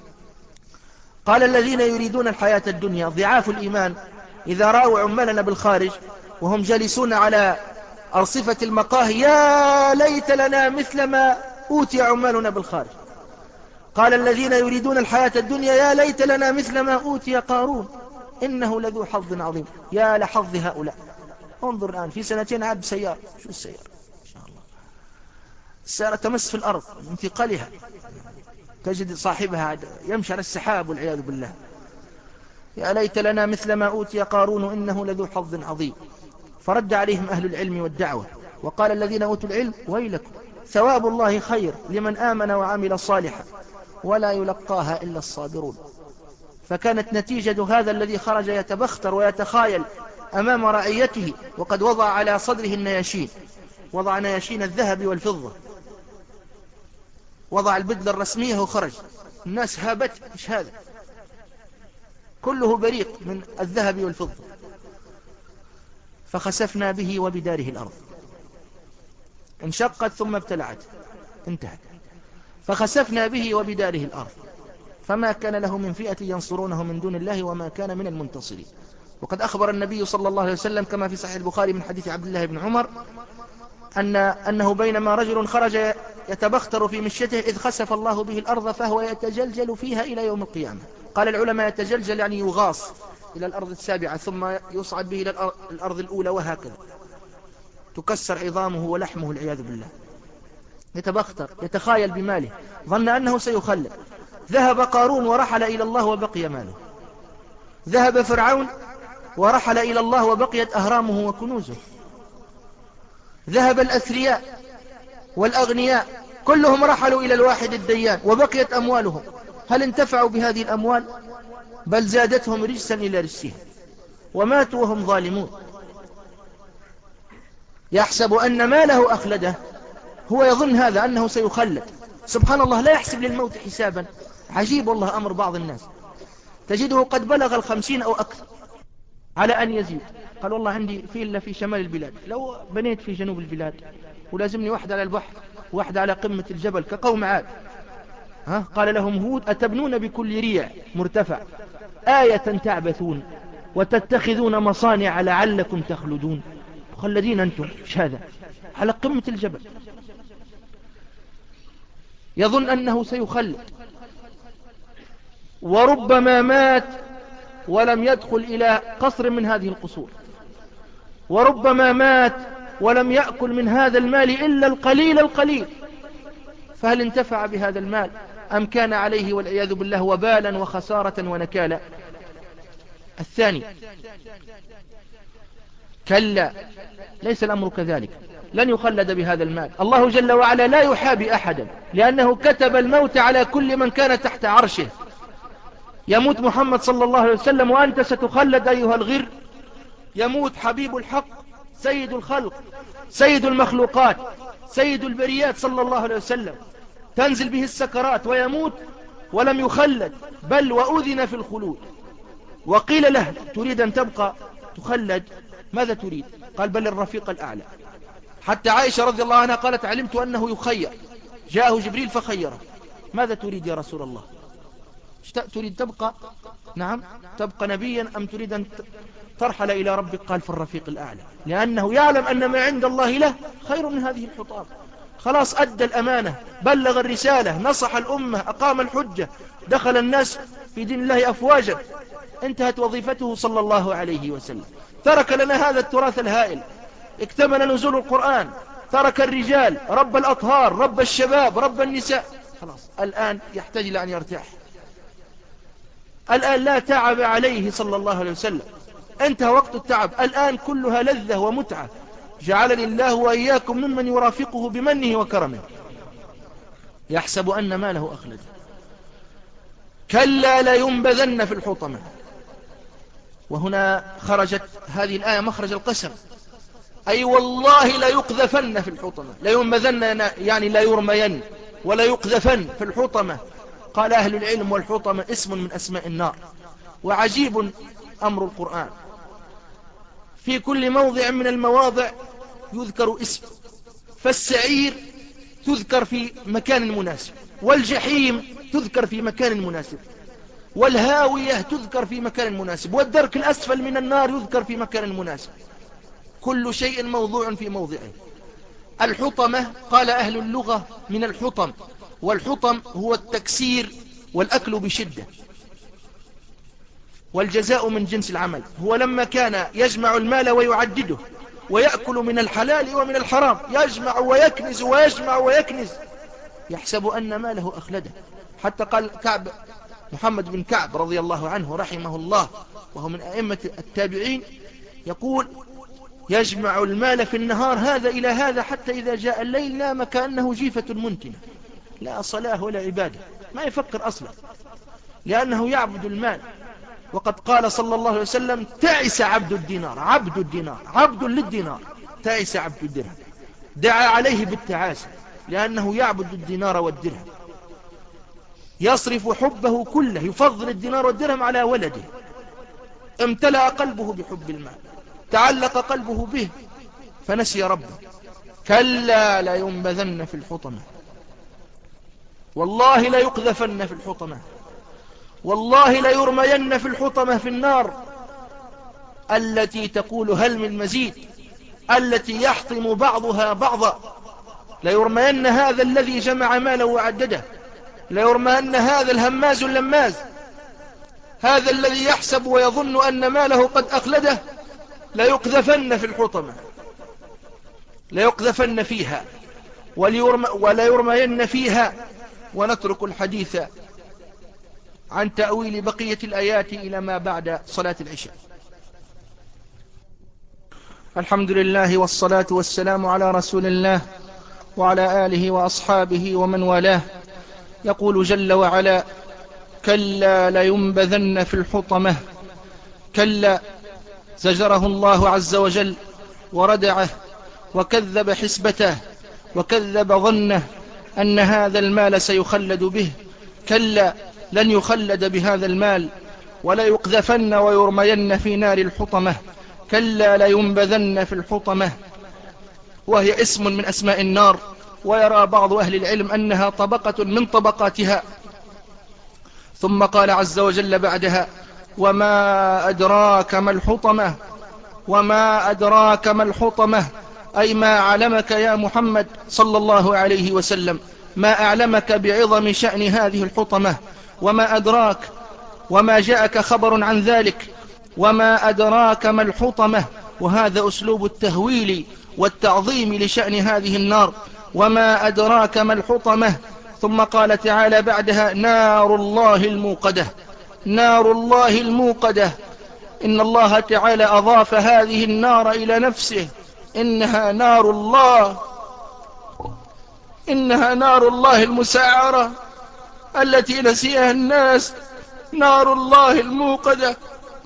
قال الذين يريدون الحياة الدنيا ضعاف الإيمان إذا رأوا عمالنا بالخارج وهم جالسون على أرصفة المقاهي يا ليت لنا مثل ما أوتي عمالنا بالخارج. قال الذين يريدون الحياة الدنيا يا ليت لنا مثل ما أوتي قارون إنه لذو حظ عظيم. يا لحظ هؤلاء. انظر الآن في سنتين عاد بسيارة. شو السيارة إن شاء الله؟ السيارة تمس في الأرض من ثقلها، تجد صاحبها يمشي على السحاب والعياذ بالله. يا ليت لنا مثل ما أوتي قارون إنه لذو حظ عظيم. فرد عليهم أهل العلم والدعوة وقال الذين أوتوا العلم ويلكم ثواب الله خير لمن آمن وعمل صالحا ولا يلقاها إلا الصابرون. فكانت نتيجة هذا الذي خرج يتبختر ويتخايل أمام رعيته وقد وضع على صدره النياشين، وضع نياشين الذهب والفضة، وضع البدلة الرسمية وخرج. الناس هابت، إيش هذا؟ كله بريق من الذهب والفضة. فخسفنا به وبداره الأرض، انشقت ثم ابتلعت، انتهت. فخسفنا به وبداره الأرض فما كان له من فئة ينصرونه من دون الله وما كان من المنتصرين. وقد أخبر النبي صلى الله عليه وسلم كما في صحيح البخاري من حديث عبد الله بن عمر أن أنه بينما رجل خرج يتبختر في مشيته إذ خسف الله به الأرض فهو يتجلجل فيها إلى يوم القيامة. قال العلماء يتجلجل يعني يغاص إلى الأرض السابعة ثم يصعد به إلى الأرض الأولى، وهكذا تكسر عظامه ولحمه العياذ بالله. يتبختر، يتخايل بماله، ظن أنه سيخلد. ذهب قارون ورحل إلى الله وبقي ماله، ذهب فرعون ورحل إلى الله وبقيت أهرامه وكنوزه، ذهب الأثرياء والأغنياء كلهم رحلوا إلى الواحد الديان وبقيت أموالهم. هل انتفعوا بهذه الأموال؟ بل زادتهم رجسا إلى رجسهم وماتوا وهم ظالمون. يحسب أن ماله أخلده، هو يظن هذا أنه سيخلد. سبحان الله، لا يحسب للموت حسابا. عجيب والله أمر بعض الناس، تجده قد بلغ الخمسين أو أكثر على أن يزيد. قال والله عندي فيلا في شمال البلاد، لو بنيت في جنوب البلاد ولازمني واحد على البحر واحد على قمة الجبل كقوم عاد. ها؟ قال لهم هود أتبنون بكل ريع مرتفع آية تعبثون وتتخذون مصانع لعلكم تخلدون. مخلدين أنتم، إيش هذا؟ على قمة الجبل. يظن أنه سيخلد، وربما مات ولم يدخل إلى قصر من هذه القصور، وربما مات ولم يأكل من هذا المال إلا القليل القليل. فهل انتفع بهذا المال أم كان عليه والعياذ بالله وبالا وخسارة ونكالا؟ الثاني، كلا، ليس الأمر كذلك، لن يخلد بهذا المال. الله جل وعلا لا يحابي أحدا، لأنه كتب الموت على كل من كان تحت عرشه. يموت محمد صلى الله عليه وسلم وأنت ستخلد أيها الغر. يموت حبيب الحق سيد الخلق سيد المخلوقات سيد البريات صلى الله عليه وسلم، تنزل به السكرات ويموت ولم يخلد، بل وأذن في الخلود. وقيل له تريد أن تبقى تخلد؟ ماذا تريد؟ قال بل الرفيق الأعلى. حتى عائشة رضي الله عنها قالت علمت أنه يخير، جاءه جبريل فخيره. ماذا تريد يا رسول الله؟ تريد تبقى نعم تبقى نبيا أم تريد أن ترحل إلى ربك؟ قال في الرفيق الأعلى، لأنه يعلم أن ما عند الله له خير من هذه الحطام. خلاص أدى الأمانة، بلغ الرسالة، نصح الأمة، أقام الحجة، دخل الناس في دين الله أفواجا، انتهت وظيفته صلى الله عليه وسلم. ترك لنا هذا التراث الهائل، اكتمل نزول القرآن، ترك الرجال، رب الأطهار، رب الشباب، رب النساء. خلاص الآن يحتاج إلى أن يرتاح. الآن لا تعب عليه صلى الله عليه وسلم، انتهى وقت التعب، الآن كلها لذة ومتعة. جعلني الله وإياكم ممن يرافقه بمنه وكرمه. يحسب أن ماله أخلد. كلا لينبذن في الحطمة. وهنا خرجت هذه الآية مخرج القسم، أي والله لا يقذفن في الحطمة. لا ينبذن يعني لا يرمين، ولا يقذفن في الحطمة. قال أهل العلم والحطمة اسم من أسماء النار. وعجيب أمر القرآن، في كل موضع من المواضع يذكر اسم. فالسعير تذكر في مكان مناسب، والجحيم تذكر في مكان مناسب، والهاوية تذكر في مكان مناسب، والدرك الأسفل من النار يذكر في مكان مناسب. كل شيء موضوع في موضعه. الحطمة قال أهل اللغة من الحطم، والحطم هو التكسير والأكل بشدة، والجزاء من جنس العمل. هو لما كان يجمع المال ويعدده ويأكل من الحلال ومن الحرام، يجمع ويكنز ويجمع ويكنز، يحسب أن ماله أخلده. حتى قال كعب محمد بن كعب رضي الله عنه رحمه الله، وهو من أئمة التابعين، يقول يجمع المال في النهار هذا إلى هذا حتى إذا جاء الليل نام كأنه جيفة منتنة، لا صلاة ولا عبادة، ما يفكر أصلا، لأنه يعبد المال. وقد قال صلى الله عليه وسلم: تعس عبد الدينار، عبد الدينار، عبد للدينار، تعس عبد الدرهم. دعا عليه بالتعاسة لأنه يعبد الدينار والدرهم، يصرف حبه كله، يفضل الدينار والدرهم على ولده، امتلأ قلبه بحب المال، تعلق قلبه به فنسي ربه. كلا لا ينبذن في الحطمة، والله لا يقذفن في الحطمة، والله لا يرمين في الحطمة في النار التي تقول هل من مزيد، التي يحطم بعضها بعضا. لا يرمين هذا الذي جمع ماله وعدده، لا يرمين هذا الهماز اللماز، هذا الذي يحسب ويظن أن ماله قد أخلده، لا يقذفن في الحطمة، لا يقذفن فيها ولا يرمين فيها. ونترك الحديث عن تأويل بقية الآيات إلى ما بعد صلاة العشاء. الحمد لله والصلاة والسلام على رسول الله وعلى آله وأصحابه ومن والاه. يقول جل وعلا: كلا لينبذن في الحطمة. كلا زجره الله عز وجل وردعه وكذب حسبته وكذب ظنه أن هذا المال سيخلد به. كلا لن يخلد بهذا المال، ولا يقذفن ويرمين في نار الحطمة. كلا لينبذن في الحطمة، وهي اسم من أسماء النار، ويرى بعض أهل العلم أنها طبقة من طبقاتها. ثم قال عز وجل بعدها: وما أدراك ما الحطمة. وما أدراك ما الحطمة، أي ما علمك يا محمد صلى الله عليه وسلم، ما أعلمك بعظم شأن هذه الحطمة. وما أدراك، وما جاءك خبر عن ذلك. وما أدراك ما الحطمة، وهذا أسلوب التهويل والتعظيم لشأن هذه النار. وما أدراك ما الحطمة. ثم قال تعالى بعدها: نار الله الموقدة. نار الله الموقدة، إن الله تعالى أضاف هذه النار إلى نفسه، إنها نار الله، إنها نار الله المسعرة التي نسيها الناس. نار الله الموقدة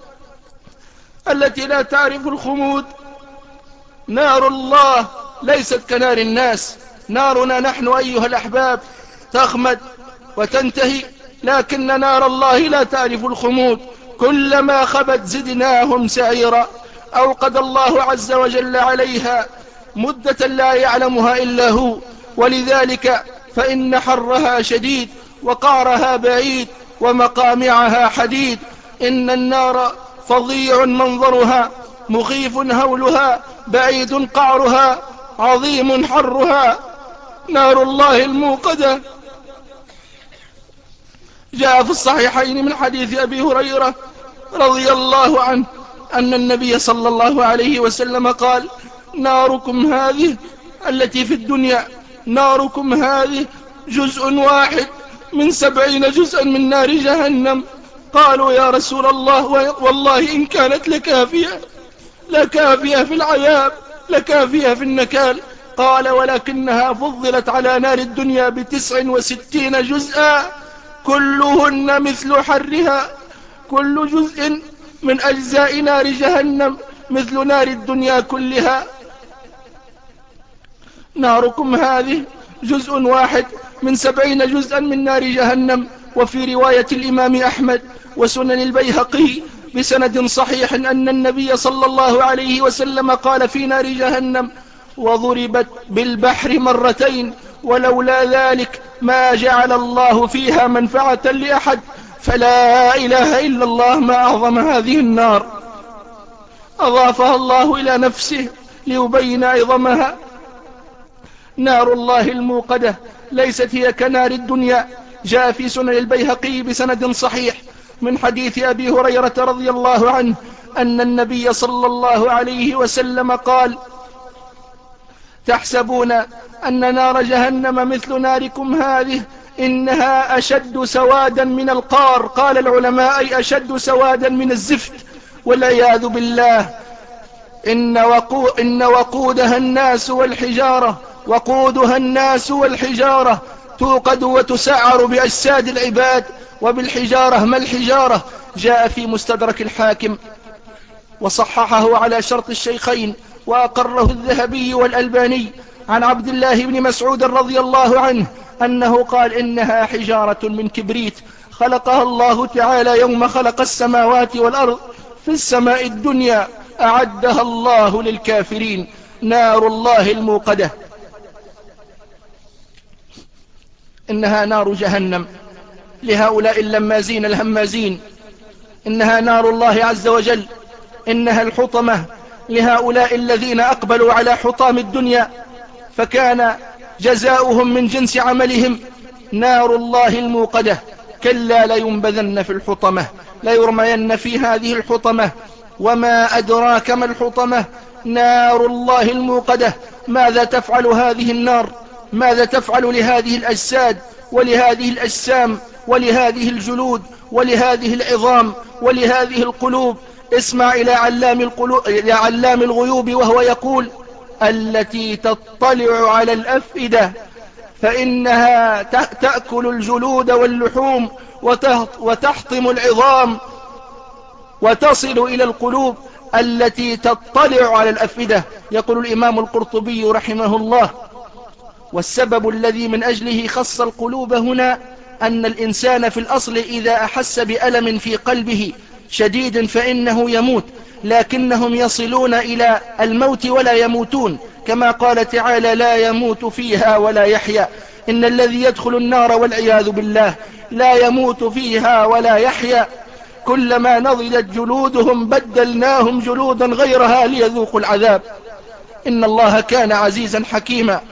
التي لا تعرف الخمود. نار الله ليست كنار الناس، نارنا نحن أيها الأحباب تخمد وتنتهي، لكن نار الله لا تعرف الخمود، كلما خبت زدناهم سعيرا. أوقد الله عز وجل عليها مدة لا يعلمها إلا هو، ولذلك فإن حرها شديد وقعرها بعيد ومقامعها حديد. إن النار فظيع منظرها، مخيف هولها، بعيد قعرها، عظيم حرها. نار الله الموقدة. جاء في الصحيحين من حديث أبي هريرة رضي الله عنه أن النبي صلى الله عليه وسلم قال: ناركم هذه التي في الدنيا، ناركم هذه جزء واحد من سبعين جزءا من نار جهنم. قالوا: يا رسول الله، والله إن كانت لكافية، لكافية في العذاب، لكافية في النكال. قال: ولكنها فضلت على نار الدنيا بتسع وستين جزءا، كلهن مثل حرها. كل جزء من أجزاء نار جهنم مثل نار الدنيا كلها. ناركم هذه جزء واحد من سبعين جزءا من نار جهنم. وفي رواية الإمام أحمد وسنن البيهقي بسند صحيح أن النبي صلى الله عليه وسلم قال في نار جهنم: وضربت بالبحر مرتين، ولولا ذلك ما جعل الله فيها منفعة لأحد. فلا إله إلا الله، ما أعظم هذه النار. أضافها الله إلى نفسه ليبين عظمها. نار الله الموقدة ليست هي كنار الدنيا. جاء في سنن البيهقي بسند صحيح من حديث أبي هريرة رضي الله عنه أن النبي صلى الله عليه وسلم قال: تحسبون أن نار جهنم مثل ناركم هذه، إنها أشد سوادا من القار. قال العلماء: أي أشد سوادا من الزفت، والعياذ بالله. إن, وقو إن وقودها الناس والحجارة وقودها الناس والحجارة توقد وتسعر بأجساد العباد، وبالحجارة ما الحجارة؟ جاء في مستدرك الحاكم وصححه على شرط الشيخين وأقره الذهبي والألباني عن عبد الله بن مسعود رضي الله عنه أنه قال إنها حجارة من كبريت خلقها الله تعالى يوم خلق السماوات والأرض في السماء الدنيا، أعدها الله للكافرين، نار الله الموقدة. إنها نار جهنم لهؤلاء اللمازين الهمازين، إنها نار الله عز وجل، إنها الحطمة لهؤلاء الذين أقبلوا على حطام الدنيا فكان جزاؤهم من جنس عملهم، نار الله الموقدة. كلا لينبذن في الحطمة، ليرمين في هذه الحطمة. وما أدراك ما الحطمة؟ نار الله الموقدة. ماذا تفعل هذه النار؟ ماذا تفعل لهذه الأجساد ولهذه الأجسام ولهذه الجلود ولهذه العظام ولهذه القلوب؟ اسمع إلى علام, القلوب إلى علام الغيوب وهو يقول: التي تطلع على الأفئدة فإنها تأكل الجلود واللحوم وتحطم العظام وتصل إلى القلوب. التي تطلع على الأفئدة. يقول الإمام القرطبي رحمه الله: والسبب الذي من أجله خص القلوب هنا أن الإنسان في الأصل إذا أحس بألم في قلبه شديد فإنه يموت، لكنهم يصلون إلى الموت ولا يموتون، كما قال تعالى: لا يموت فيها ولا يحيا. إن الذي يدخل النار والعياذ بالله لا يموت فيها ولا يحيا. كلما نضجت جلودهم بدلناهم جلودا غيرها ليذوقوا العذاب. إن الله كان عزيزا حكيما.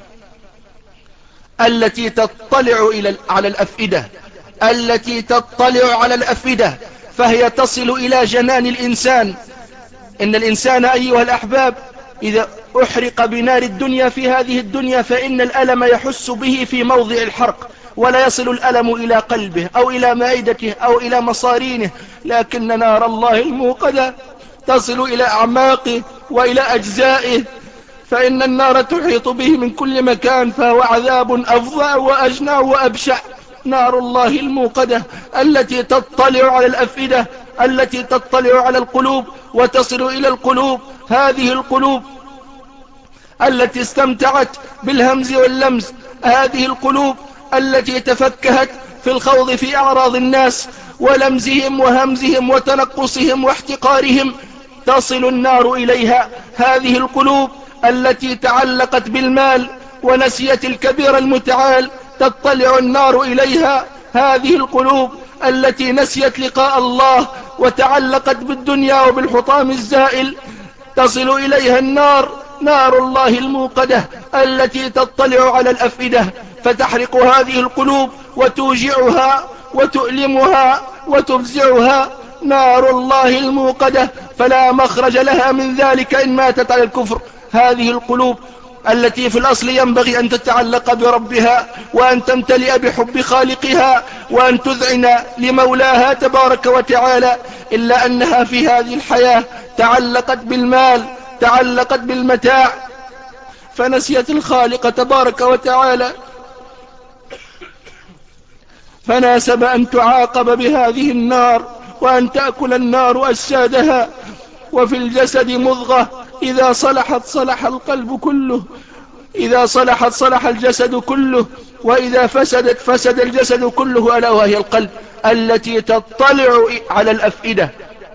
التي تطلع إلى على الأفئدة، التي تطلع على الأفئدة، فهي تصل إلى جنان الإنسان. إن الإنسان أيها الأحباب إذا أحرق بنار الدنيا في هذه الدنيا فإن الألم يحس به في موضع الحرق، ولا يصل الألم إلى قلبه أو إلى معدته أو إلى مصارينه، لكن نار الله الموقدة تصل إلى أعماقه وإلى أجزائه، فإن النار تحيط به من كل مكان، فهو عذاب أفظع وأجنع وأبشع. نار الله الموقدة التي تطلع على الأفئدة، التي تطلع على القلوب وتصل إلى القلوب. هذه القلوب التي استمتعت بالهمز واللمز، هذه القلوب التي تفكهت في الخوض في أعراض الناس ولمزهم وهمزهم وتنقصهم واحتقارهم، تصل النار إليها. هذه القلوب التي تعلقت بالمال ونسيت الكبير المتعال تطلع النار إليها. هذه القلوب التي نسيت لقاء الله وتعلقت بالدنيا وبالحطام الزائل تصل إليها النار، نار الله الموقدة التي تطلع على الأفئدة فتحرق هذه القلوب وتوجعها وتؤلمها وتفزعها. نار الله الموقدة فلا مخرج لها من ذلك إن ماتت على الكفر. هذه القلوب التي في الأصل ينبغي أن تتعلق بربها وأن تمتلئ بحب خالقها وأن تذعن لمولاها تبارك وتعالى، إلا أنها في هذه الحياة تعلقت بالمال، تعلقت بالمتاع، فنسيت الخالق تبارك وتعالى، فناسب أن تعاقب بهذه النار وأن تأكل النار أجسادها. وفي الجسد مضغة إذا صلحت صلح القلب كله، إذا صلحت صلح الجسد كله، وإذا فسدت فسد الجسد كله، ألا وهي القلب التي تطلع على الأفئدة.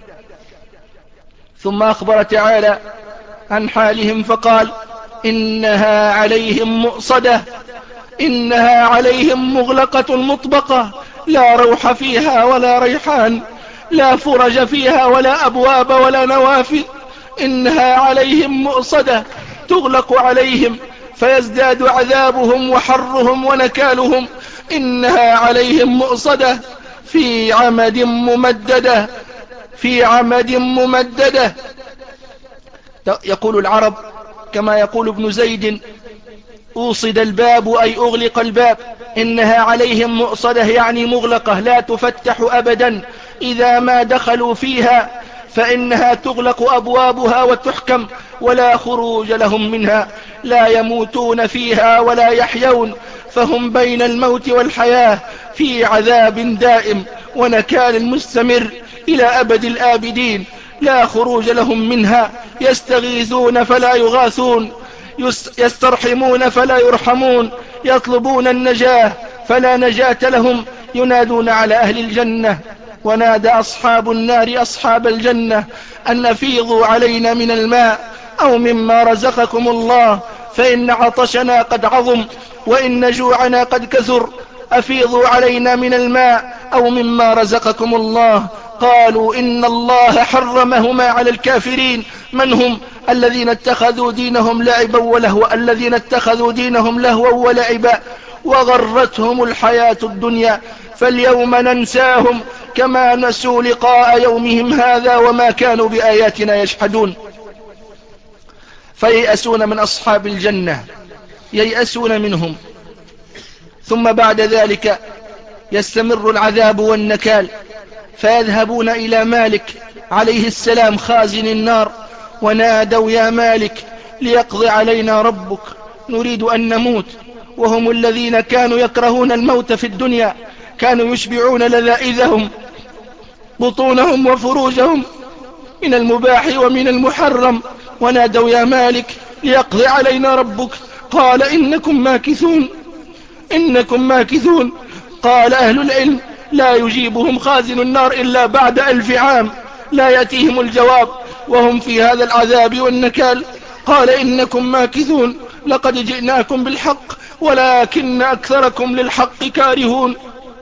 ثم أخبر تعالى عن حالهم فقال: إنها عليهم مؤصدة، إنها عليهم مغلقة مطبقة، لا روح فيها ولا ريحان، لا فرج فيها ولا أبواب ولا نوافذ. إنها عليهم مؤصدة، تغلق عليهم فيزداد عذابهم وحرهم ونكالهم. إنها عليهم مؤصدة في عمد ممددة، في عمد ممددة. يقول العرب كما يقول ابن زيد: أوصد الباب أي أغلق الباب. إنها عليهم مؤصدة يعني مغلقة لا تفتح أبدا، إذا ما دخلوا فيها فإنها تغلق أبوابها وتحكم ولا خروج لهم منها، لا يموتون فيها ولا يحيون، فهم بين الموت والحياة في عذاب دائم ونكال مستمر إلى أبد الآبدين، لا خروج لهم منها. يستغيثون فلا يغاثون، يسترحمون فلا يرحمون، يطلبون النجاة فلا نجاة لهم. ينادون على أهل الجنة: ونادى أصحاب النار أصحاب الجنة أن أفيضوا علينا من الماء أو مما رزقكم الله، فإن عطشنا قد عظم وإن جوعنا قد كثر، أفيضوا علينا من الماء أو مما رزقكم الله. قالوا: إن الله حرمهما على الكافرين. من هم؟ الذين اتخذوا دينهم لعبا ولهوا الذين اتخذوا دينهم لهوا ولعبا وغرتهم الحياة الدنيا، فاليوم ننساهم كما نسوا لقاء يومهم هذا وما كانوا بآياتنا يجحدون. فييأسون من أصحاب الجنة، ييأسون منهم. ثم بعد ذلك يستمر العذاب والنكال، فيذهبون إلى مالك عليه السلام خازن النار، ونادوا: يا مالك ليقضي علينا ربك، نريد أن نموت. وهم الذين كانوا يكرهون الموت في الدنيا، كانوا يشبعون لذائذهم بطونهم وفروجهم من المباح ومن المحرم. ونادوا: يا مالك ليقضي علينا ربك. قال: إنكم ماكثون إنكم ماكثون. قال أهل العلم: لا يجيبهم خازن النار إلا بعد ألف عام، لا يأتيهم الجواب وهم في هذا العذاب والنكال. قال: إنكم ماكثون، لقد جئناكم بالحق ولكن أكثركم للحق كارهون.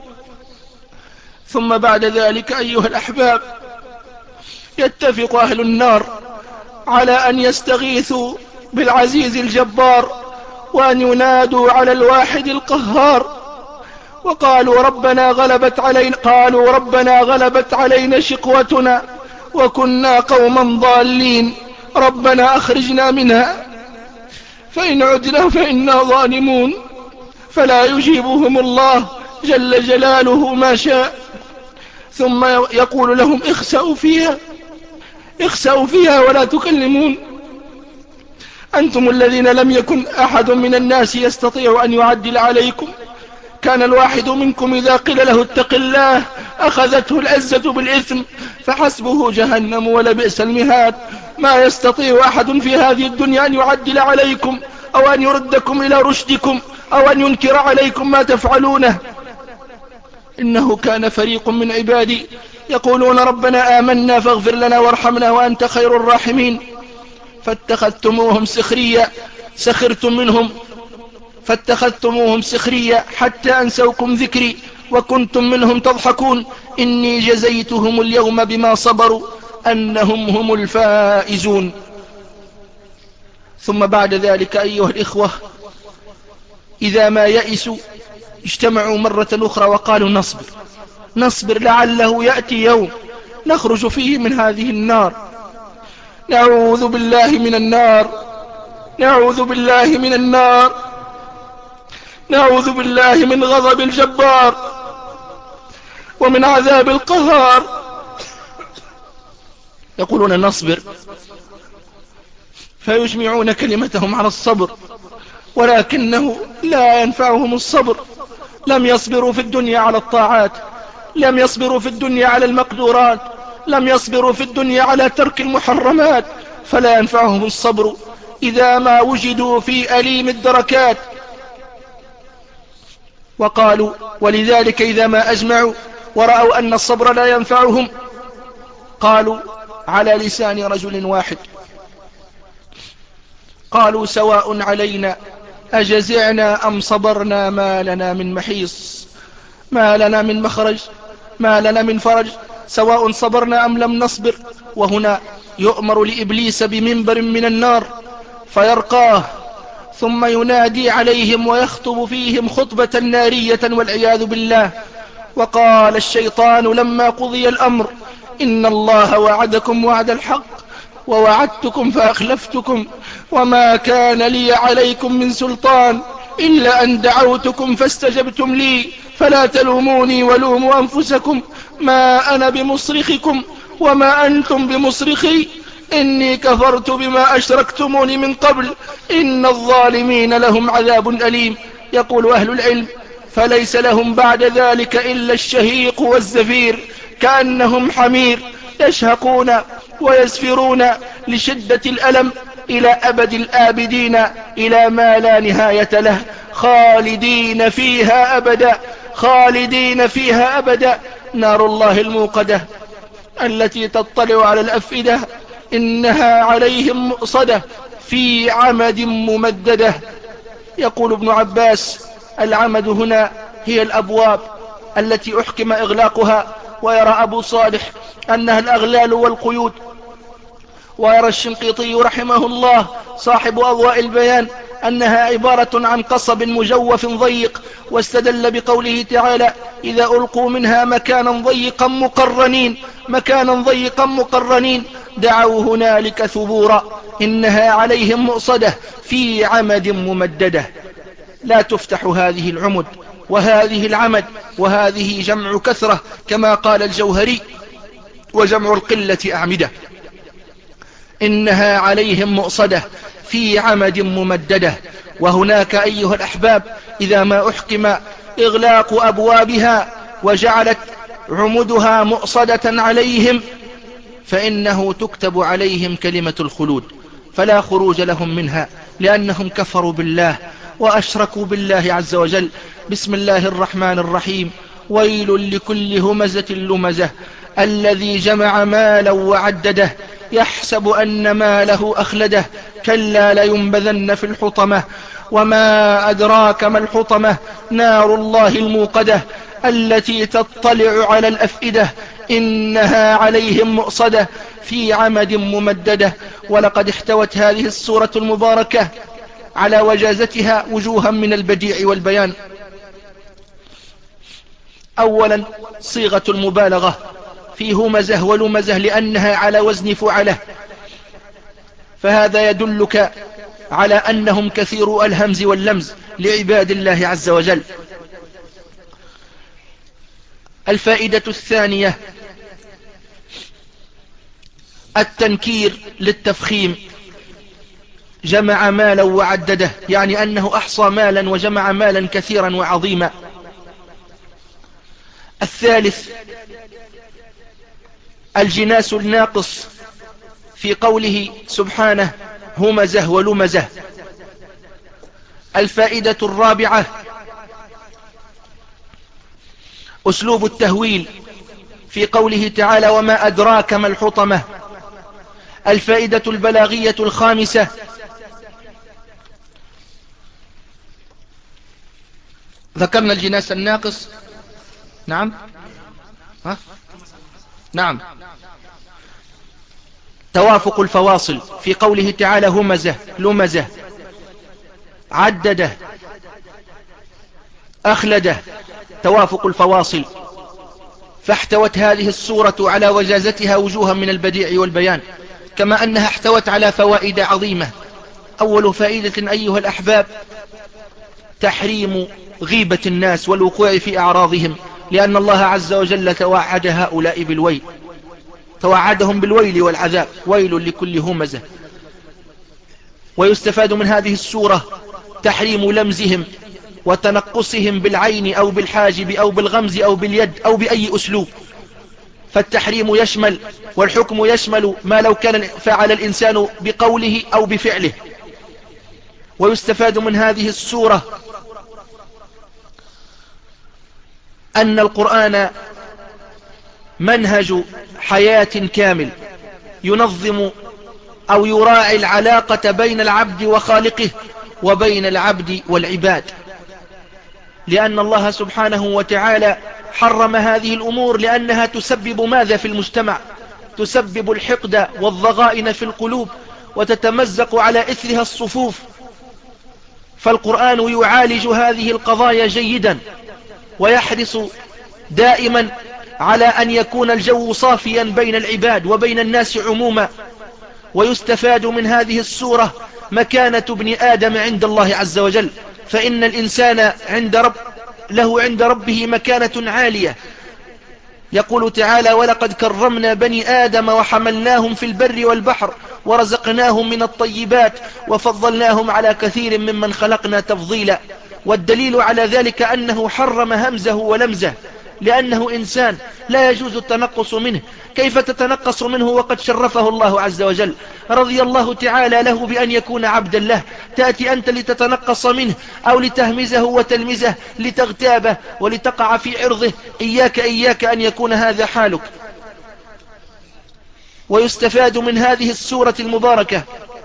ثم بعد ذلك أيها الأحباب يتفق أهل النار على أن يستغيثوا بالعزيز الجبار، وأن ينادوا على الواحد القهار. وقالوا: ربنا غلبت علينا قالوا ربنا غلبت علينا شقوتنا وكنا قوما ضالين، ربنا أخرجنا منها فإن عدنا فإنا ظالمون. فلا يجيبهم الله جل جلاله ما شاء، ثم يقول لهم: اخسأوا فيها اخسأوا فيها ولا تكلمون. أنتم الذين لم يكن أحد من الناس يستطيع أن يعدل عليكم، كان الواحد منكم إذا قيل له اتق الله أخذته العزة بالإثم، فحسبه جهنم ولبئس المهاد. ما يستطيع أحد في هذه الدنيا أن يعدل عليكم أو أن يردكم إلى رشدكم أو أن ينكر عليكم ما تفعلونه. إنه كان فريق من عبادي يقولون ربنا آمنا فاغفر لنا وارحمنا وأنت خير الراحمين، فاتخذتموهم سخريا سخرتم منهم فاتخذتموهم سخريا حتى أنسوكم ذكري وكنتم منهم تضحكون. إني جزيتهم اليوم بما صبروا أنهم هم الفائزون. ثم بعد ذلك أيها الإخوة إذا ما يئسوا اجتمعوا مرة أخرى وقالوا: نصبر نصبر لعله يأتي يوم نخرج فيه من هذه النار. نعوذ بالله من النار نعوذ بالله من النار نعوذ بالله من غضب الجبار ومن عذاب القهار. يقولون: نصبر، فيجمعون كلمتهم على الصبر، ولكنه لا ينفعهم الصبر. لم يصبروا في الدنيا على الطاعات، لم يصبروا في الدنيا على المقدورات، لم يصبروا في الدنيا على ترك المحرمات، فلا ينفعهم الصبر إذا ما وجدوا في أليم الدركات. وقالوا: ولذلك إذا ما أجمعوا ورأوا أن الصبر لا ينفعهم قالوا على لسان رجل واحد، قالوا: سواء علينا أجزعنا أم صبرنا ما لنا من محيص، ما لنا من مخرج، ما لنا من فرج، سواء صبرنا أم لم نصبر. وهنا يؤمر لإبليس بمنبر من النار فيرقاه، ثم ينادي عليهم ويخطب فيهم خطبة نارية والعياذ بالله. وقال الشيطان لما قضي الأمر: إن الله وعدكم وعد الحق ووعدتكم فأخلفتكم وما كان لي عليكم من سلطان إلا أن دعوتكم فاستجبتم لي فلا تلوموني ولوموا أنفسكم ما أنا بمصرخكم وما أنتم بمصرخي إني كفرت بما أشركتموني من قبل إن الظالمين لهم عذاب أليم. يقول أهل العلم فليس لهم بعد ذلك إلا الشهيق والزفير كأنهم حمير يشهقون ويزفرون لشدة الألم إلى أبد الآبدين إلى ما لا نهاية له خالدين فيها أبدا خالدين فيها أبدا. نار الله الموقدة التي تطلع على الأفئدة إنها عليهم مؤصدة في عمد ممددة. يقول ابن عباس العمد هنا هي الأبواب التي أحكم إغلاقها، ويرى أبو صالح أنها الأغلال والقيود، ويرى الشنقيطي رحمه الله صاحب أضواء البيان أنها عبارة عن قصب مجوف ضيق، واستدل بقوله تعالى إذا ألقوا منها مكانا ضيقا مقرنين مكانا ضيقا مقرنين دعوا هنالك ثبورا إنها عليهم مؤصدة في عمد ممددة. لا تفتح هذه العمد وهذه العمد، وهذه جمع كثرة كما قال الجوهري، وجمع القلة أعمدة. إنها عليهم مؤصدة في عمد ممددة. وهناك أيها الأحباب إذا ما أحكم إغلاق أبوابها وجعلت عمدها مؤصدة عليهم فإنه تكتب عليهم كلمة الخلود فلا خروج لهم منها، لأنهم كفروا بالله وأشركوا بالله عز وجل. بسم الله الرحمن الرحيم. ويل لكل همزة لمزة الذي جمع مالا وعدده يحسب أن ماله أخلده كلا لينبذن في الحطمة وما أدراك ما الحطمة نار الله الموقدة التي تطلع على الأفئدة إنها عليهم مؤصدة في عمد ممددة. ولقد احتوت هذه السورة المباركة على وجازتها وجوها من البديع والبيان. أولا صيغة المبالغة في همزة ولمزة لأنها على وزن فعله، فهذا يدلك على أنهم كثير الهمز واللمز لعباد الله عز وجل. الفائدة الثانية التنكير للتفخيم، جمع مالا وعدده يعني أنه أحصى مالا وجمع مالا كثيرا وعظيما. الثالث الجناس الناقص في قوله سبحانه همزة ولمزة. الفائدة الرابعة أسلوب التهويل في قوله تعالى وما أدراك ما الحطمة. الفائدة البلاغية الخامسة ذكرنا الجناس الناقص. نعم ها؟ نعم توافق الفواصل في قوله تعالى همزة لمزة عدده أخلده، توافق الفواصل. فاحتوت هذه السورة على وجازتها وجوها من البديع والبيان، كما أنها احتوت على فوائد عظيمة. أول فائدة أيها الأحباب تحريم غيبة الناس والوقوع في أعراضهم، لأن الله عز وجل توعد هؤلاء بالويل، توعدهم بالويل والعذاب، ويل لكل همزة. ويستفاد من هذه السورة تحريم لمزهم وتنقصهم بالعين أو بالحاجب أو بالغمز أو باليد أو بأي أسلوب، فالتحريم يشمل والحكم يشمل ما لو كان فعل الإنسان بقوله أو بفعله. ويستفاد من هذه السورة أن القرآن منهج حياة كامل ينظم أو يراعي العلاقة بين العبد وخالقه وبين العبد والعباد، لأن الله سبحانه وتعالى حرم هذه الأمور لأنها تسبب ماذا في المجتمع؟ تسبب الحقد والضغائن في القلوب وتتمزق على إثرها الصفوف. فالقرآن يعالج هذه القضايا جيدا ويحرص دائما على أن يكون الجو صافيا بين العباد وبين الناس عموما. ويستفاد من هذه السورة مكانة ابن آدم عند الله عز وجل، فإن الإنسان عند رب له عند ربه مكانة عالية، يقول تعالى: ولقد كرمنا بني آدم وحملناهم في البر والبحر ورزقناهم من الطيبات وفضلناهم على كثير ممن خلقنا تفضيلا. والدليل على ذلك أنه حرم همزه ولمزه، لأنه إنسان لا يجوز التنقص منه. كيف تتنقص منه وقد شرفه الله عز وجل؟ رضي الله تعالى له بأن يكون عبدا له، تأتي أنت لتتنقص منه أو لتهمزه وتلمزه لتغتابه ولتقع في عرضه. إياك إياك أن يكون هذا حالك. ويستفاد من هذه السورة المباركة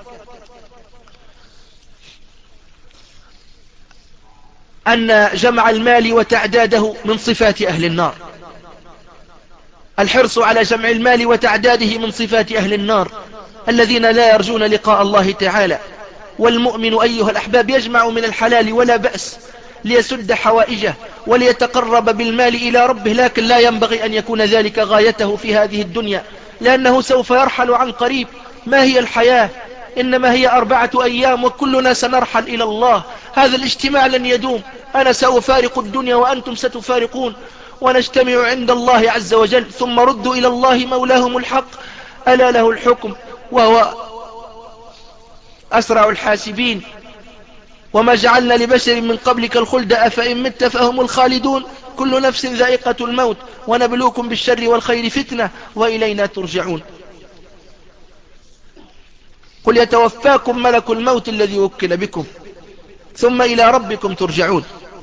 أن جمع المال وتعداده من صفات أهل النار. الحرص على جمع المال وتعداده من صفات أهل النار الذين لا يرجون لقاء الله تعالى. والمؤمن أيها الأحباب يجمع من الحلال ولا بأس ليسد حوائجه وليتقرب بالمال إلى ربه، لكن لا ينبغي أن يكون ذلك غايته في هذه الدنيا، لأنه سوف يرحل عن قريب. ما هي الحياة؟ إنما هي أربعة أيام وكلنا سنرحل إلى الله. هذا الاجتماع لن يدوم، أنا سأفارق الدنيا وأنتم ستفارقون، ونجتمع عند الله عز وجل، ثم ردوا إلى الله مولاهم الحق، ألا له الحكم وهو أسرع الحاسبين. وما جعلنا لبشر من قبلك الخلد أفإن مت فهم الخالدون، كل نفس ذائقة الموت ونبلوكم بالشر والخير فتنة وإلينا ترجعون. قل يتوفاكم ملك الموت الذي وكل بكم ثم إلى ربكم ترجعون.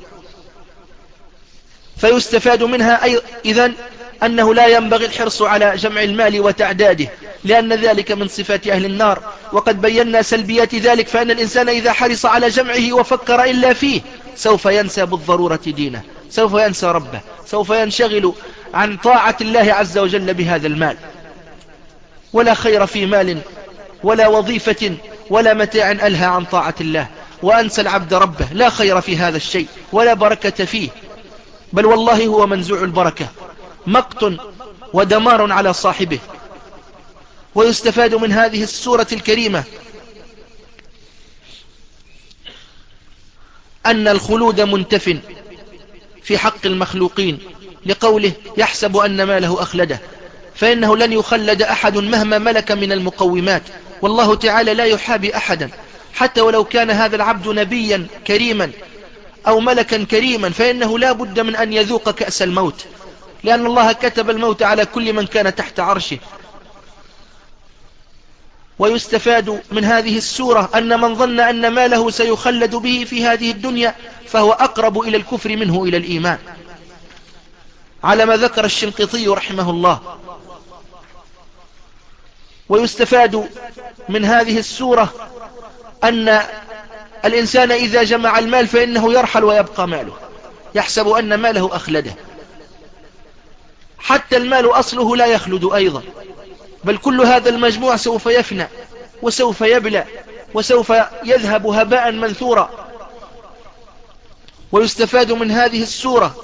فيستفاد منها أي إذن أنه لا ينبغي الحرص على جمع المال وتعداده، لأن ذلك من صفات أهل النار، وقد بينا سلبيات ذلك. فإن الإنسان إذا حرص على جمعه وفكر إلا فيه سوف ينسى بالضرورة دينه، سوف ينسى ربه، سوف ينشغل عن طاعة الله عز وجل بهذا المال. ولا خير في مال ولا وظيفة ولا متاع ألهى عن طاعة الله وأنسى العبد ربه، لا خير في هذا الشيء ولا بركة فيه، بل والله هو منزوع البركة، مقت ودمار على صاحبه. ويستفاد من هذه السورة الكريمة أن الخلود منتف في حق المخلوقين، لقوله: يحسب أن ماله أخلده، فإنه لن يخلد أحد مهما ملك من المقومات. والله تعالى لا يحابي أحدا، حتى ولو كان هذا العبد نبيا كريما أو ملكا كريما، فإنه لا بد من أن يذوق كأس الموت، لأن الله كتب الموت على كل من كان تحت عرشه. ويستفاد من هذه السورة أن من ظن أن ماله سيخلد به في هذه الدنيا فهو أقرب إلى الكفر منه إلى الإيمان، على ما ذكر الشنقيطي رحمه الله. ويستفاد من هذه السورة أن الإنسان إذا جمع المال فإنه يرحل ويبقى ماله، يحسب أن ماله أخلده. حتى المال أصله لا يخلد أيضا، بل كل هذا المجموع سوف يفنى وسوف يبلى وسوف يذهب هباء منثورا. ويستفاد من هذه السورة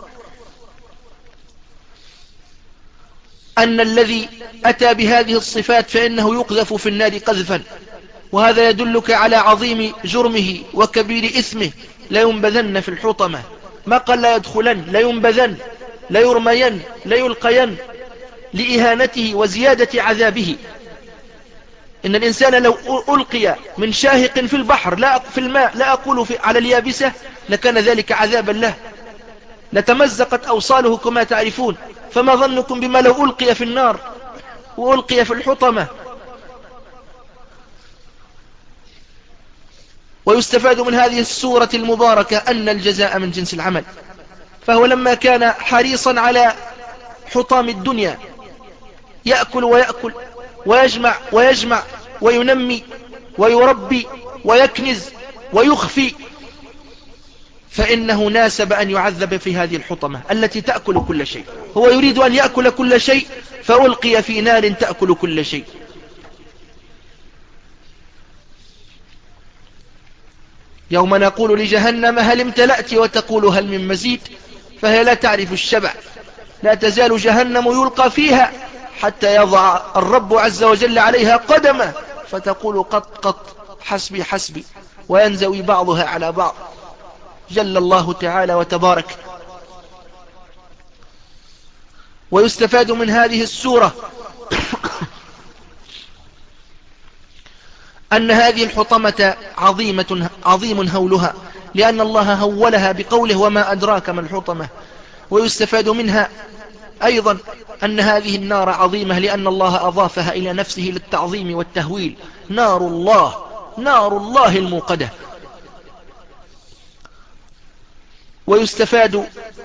أن الذي أتى بهذه الصفات فإنه يقذف في النار قذفا، وهذا يدلك على عظيم جرمه وكبير إثمه. لا ينبذن في الحطمة، ما قال لا يدخلن، لا ينبذن، لا يرمين، لا يلقين، لإهانته وزيادة عذابه. إن الإنسان لو ألقي من شاهق في البحر لا في الماء، لا أقول في على اليابسة، لكان ذلك عذابا له، لتمزقت أوصاله كما تعرفون. فما ظنكم بما لو ألقي في النار وألقي في الحطمة. ويستفاد من هذه السورة المباركة أن الجزاء من جنس العمل، فهو لما كان حريصا على حطام الدنيا يأكل ويأكل ويجمع ويجمع وينمي ويربي ويكنز ويخفي، فإنه ناسب أن يعذب في هذه الحطمة التي تأكل كل شيء. هو يريد أن يأكل كل شيء فألقي في نار تأكل كل شيء. يوم نقول لجهنم هل امتلأت وتقول هل من مزيد، فهي لا تعرف الشبع، لا تزال جهنم يلقى فيها حتى يضع الرب عز وجل عليها قدمه فتقول قط قط حسبي حسبي، وينزوي بعضها على بعض. جل الله تعالى وتبارك. ويستفاد من هذه السورة أن هذه الحطمة عظيمة عظيم هولها، لأن الله هولها بقوله وما أدراك ما الحطمة. ويستفاد منها أيضا أن هذه النار عظيمة، لأن الله أضافها إلى نفسه للتعظيم والتهويل. نار الله، نار الله الموقدة. ويستفاد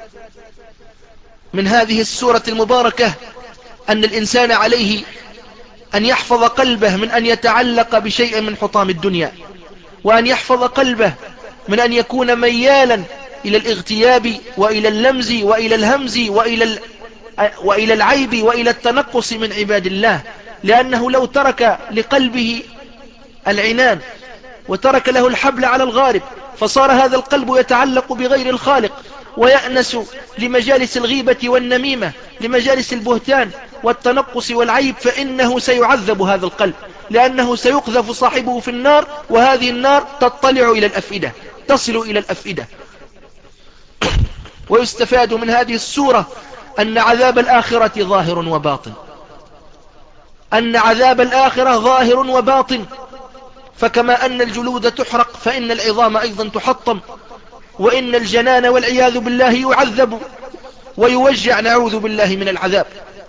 من هذه السورة المباركة أن الإنسان عليه أن يحفظ قلبه من أن يتعلق بشيء من حطام الدنيا، وأن يحفظ قلبه من أن يكون ميالا إلى الاغتياب وإلى اللمز وإلى الهمز وإلى, وإلى العيب وإلى التنقص من عباد الله. لأنه لو ترك لقلبه العنان وترك له الحبل على الغارب، فصار هذا القلب يتعلق بغير الخالق ويأنس لمجالس الغيبة والنميمة، لمجالس البهتان والتنقص والعيب، فإنه سيعذب هذا القلب، لأنه سيقذف صاحبه في النار، وهذه النار تطلع إلى الأفئدة، تصل إلى الأفئدة. ويستفاد من هذه السورة أن عذاب الآخرة ظاهر وباطن، أن عذاب الآخرة ظاهر وباطن. فكما أن الجلود تحرق فإن العظام أيضا تحطم، وإن الجنان والعياذ بالله يعذب ويوجع، نعوذ بالله من العذاب.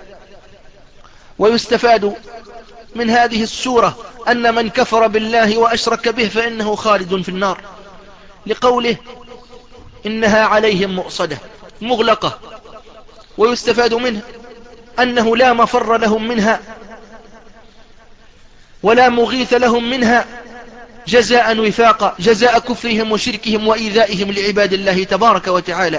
ويستفاد من هذه السورة أن من كفر بالله وأشرك به فإنه خالد في النار، لقوله إنها عليهم مؤصدة مغلقة. ويستفاد منه أنه لا مفر لهم منها ولا مغيث لهم منها جزاء وفاقا، جزاء كفرهم وشركهم وإيذائهم لعباد الله تبارك وتعالى.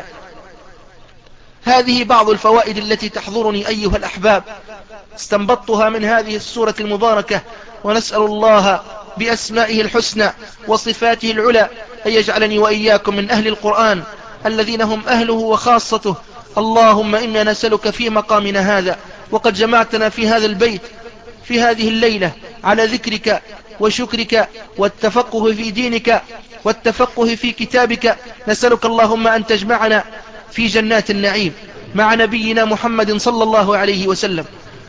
هذه بعض الفوائد التي تحضرني أيها الأحباب، استنبطتها من هذه السورة المباركة، ونسأل الله بأسمائه الحسنى وصفاته العلى أن يجعلني وإياكم من أهل القرآن الذين هم أهله وخاصته. اللهم إنا نسألك في مقامنا هذا وقد جمعتنا في هذا البيت في هذه الليلة على ذكرك وشكرك والتفقه في دينك والتفقه في كتابك، نسألك اللهم أن تجمعنا في جنات النعيم مع نبينا محمد صلى الله عليه وسلم.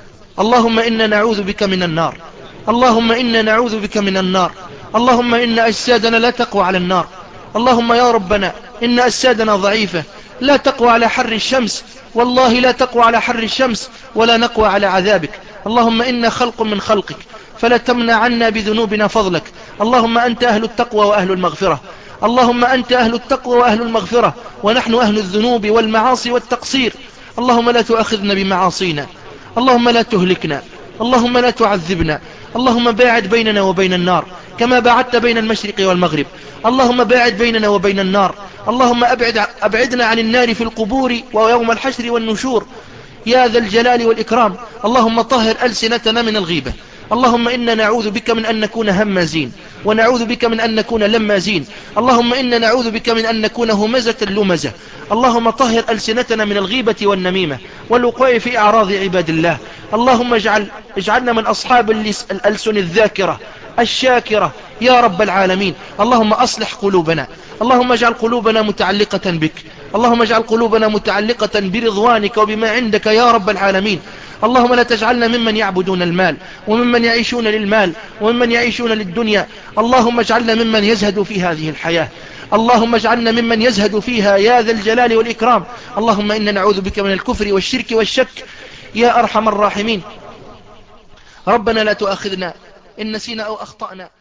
اللهم إنا نعوذ بك من النار، اللهم إنا نعوذ بك من النار، اللهم إن أجسادنا لا تقوى على النار. اللهم يا ربنا إن أجسادنا ضعيفة لا تقوى على حر الشمس، والله لا تقوى على حر الشمس ولا نقوى على عذابك. اللهم إنا خلق من خلقك فلا تمنع عنا بذنوبنا فضلك. اللهم أنت أهل التقوى وأهل المغفرة، اللهم أنت أهل التقوى وأهل المغفرة، ونحن أهل الذنوب والمعاصي والتقصير. اللهم لا تؤاخذنا بمعاصينا، اللهم لا تهلكنا، اللهم لا تعذبنا. اللهم باعد بيننا وبين النار كما باعدت بين المشرق والمغرب. اللهم باعد بيننا وبين النار، اللهم أبعد أبعدنا عن النار في القبور ويوم الحشر والنشور يا ذا الجلال والإكرام. اللهم طهر ألسنتنا من الغيبة. اللهم إنا نعوذ بك من أن نكون همازين، ونعوذ بك من أن نكون لمازين. اللهم إنا نعوذ بك من أن نكون همزة لمزة. اللهم طهر ألسنتنا من الغيبة والنميمة والوقوع في أعراض عباد الله. اللهم اجعل اجعلنا من أصحاب الألسن الذاكرة الشاكرة يا رب العالمين. اللهم أصلح قلوبنا، اللهم اجعل قلوبنا متعلقة بك، اللهم اجعل قلوبنا متعلقة برضوانك وبما عندك يا رب العالمين. اللهم لا تجعلنا ممن يعبدون المال وممن يعيشون للمال وممن يعيشون للدنيا. اللهم اجعلنا ممن يزهد في هذه الحياة، اللهم اجعلنا ممن يزهد فيها يا ذا الجلال والإكرام. اللهم إنا نعوذ بك من الكفر والشرك والشك يا أرحم الراحمين. ربنا لا تؤاخذنا إن نسينا أو أخطأنا.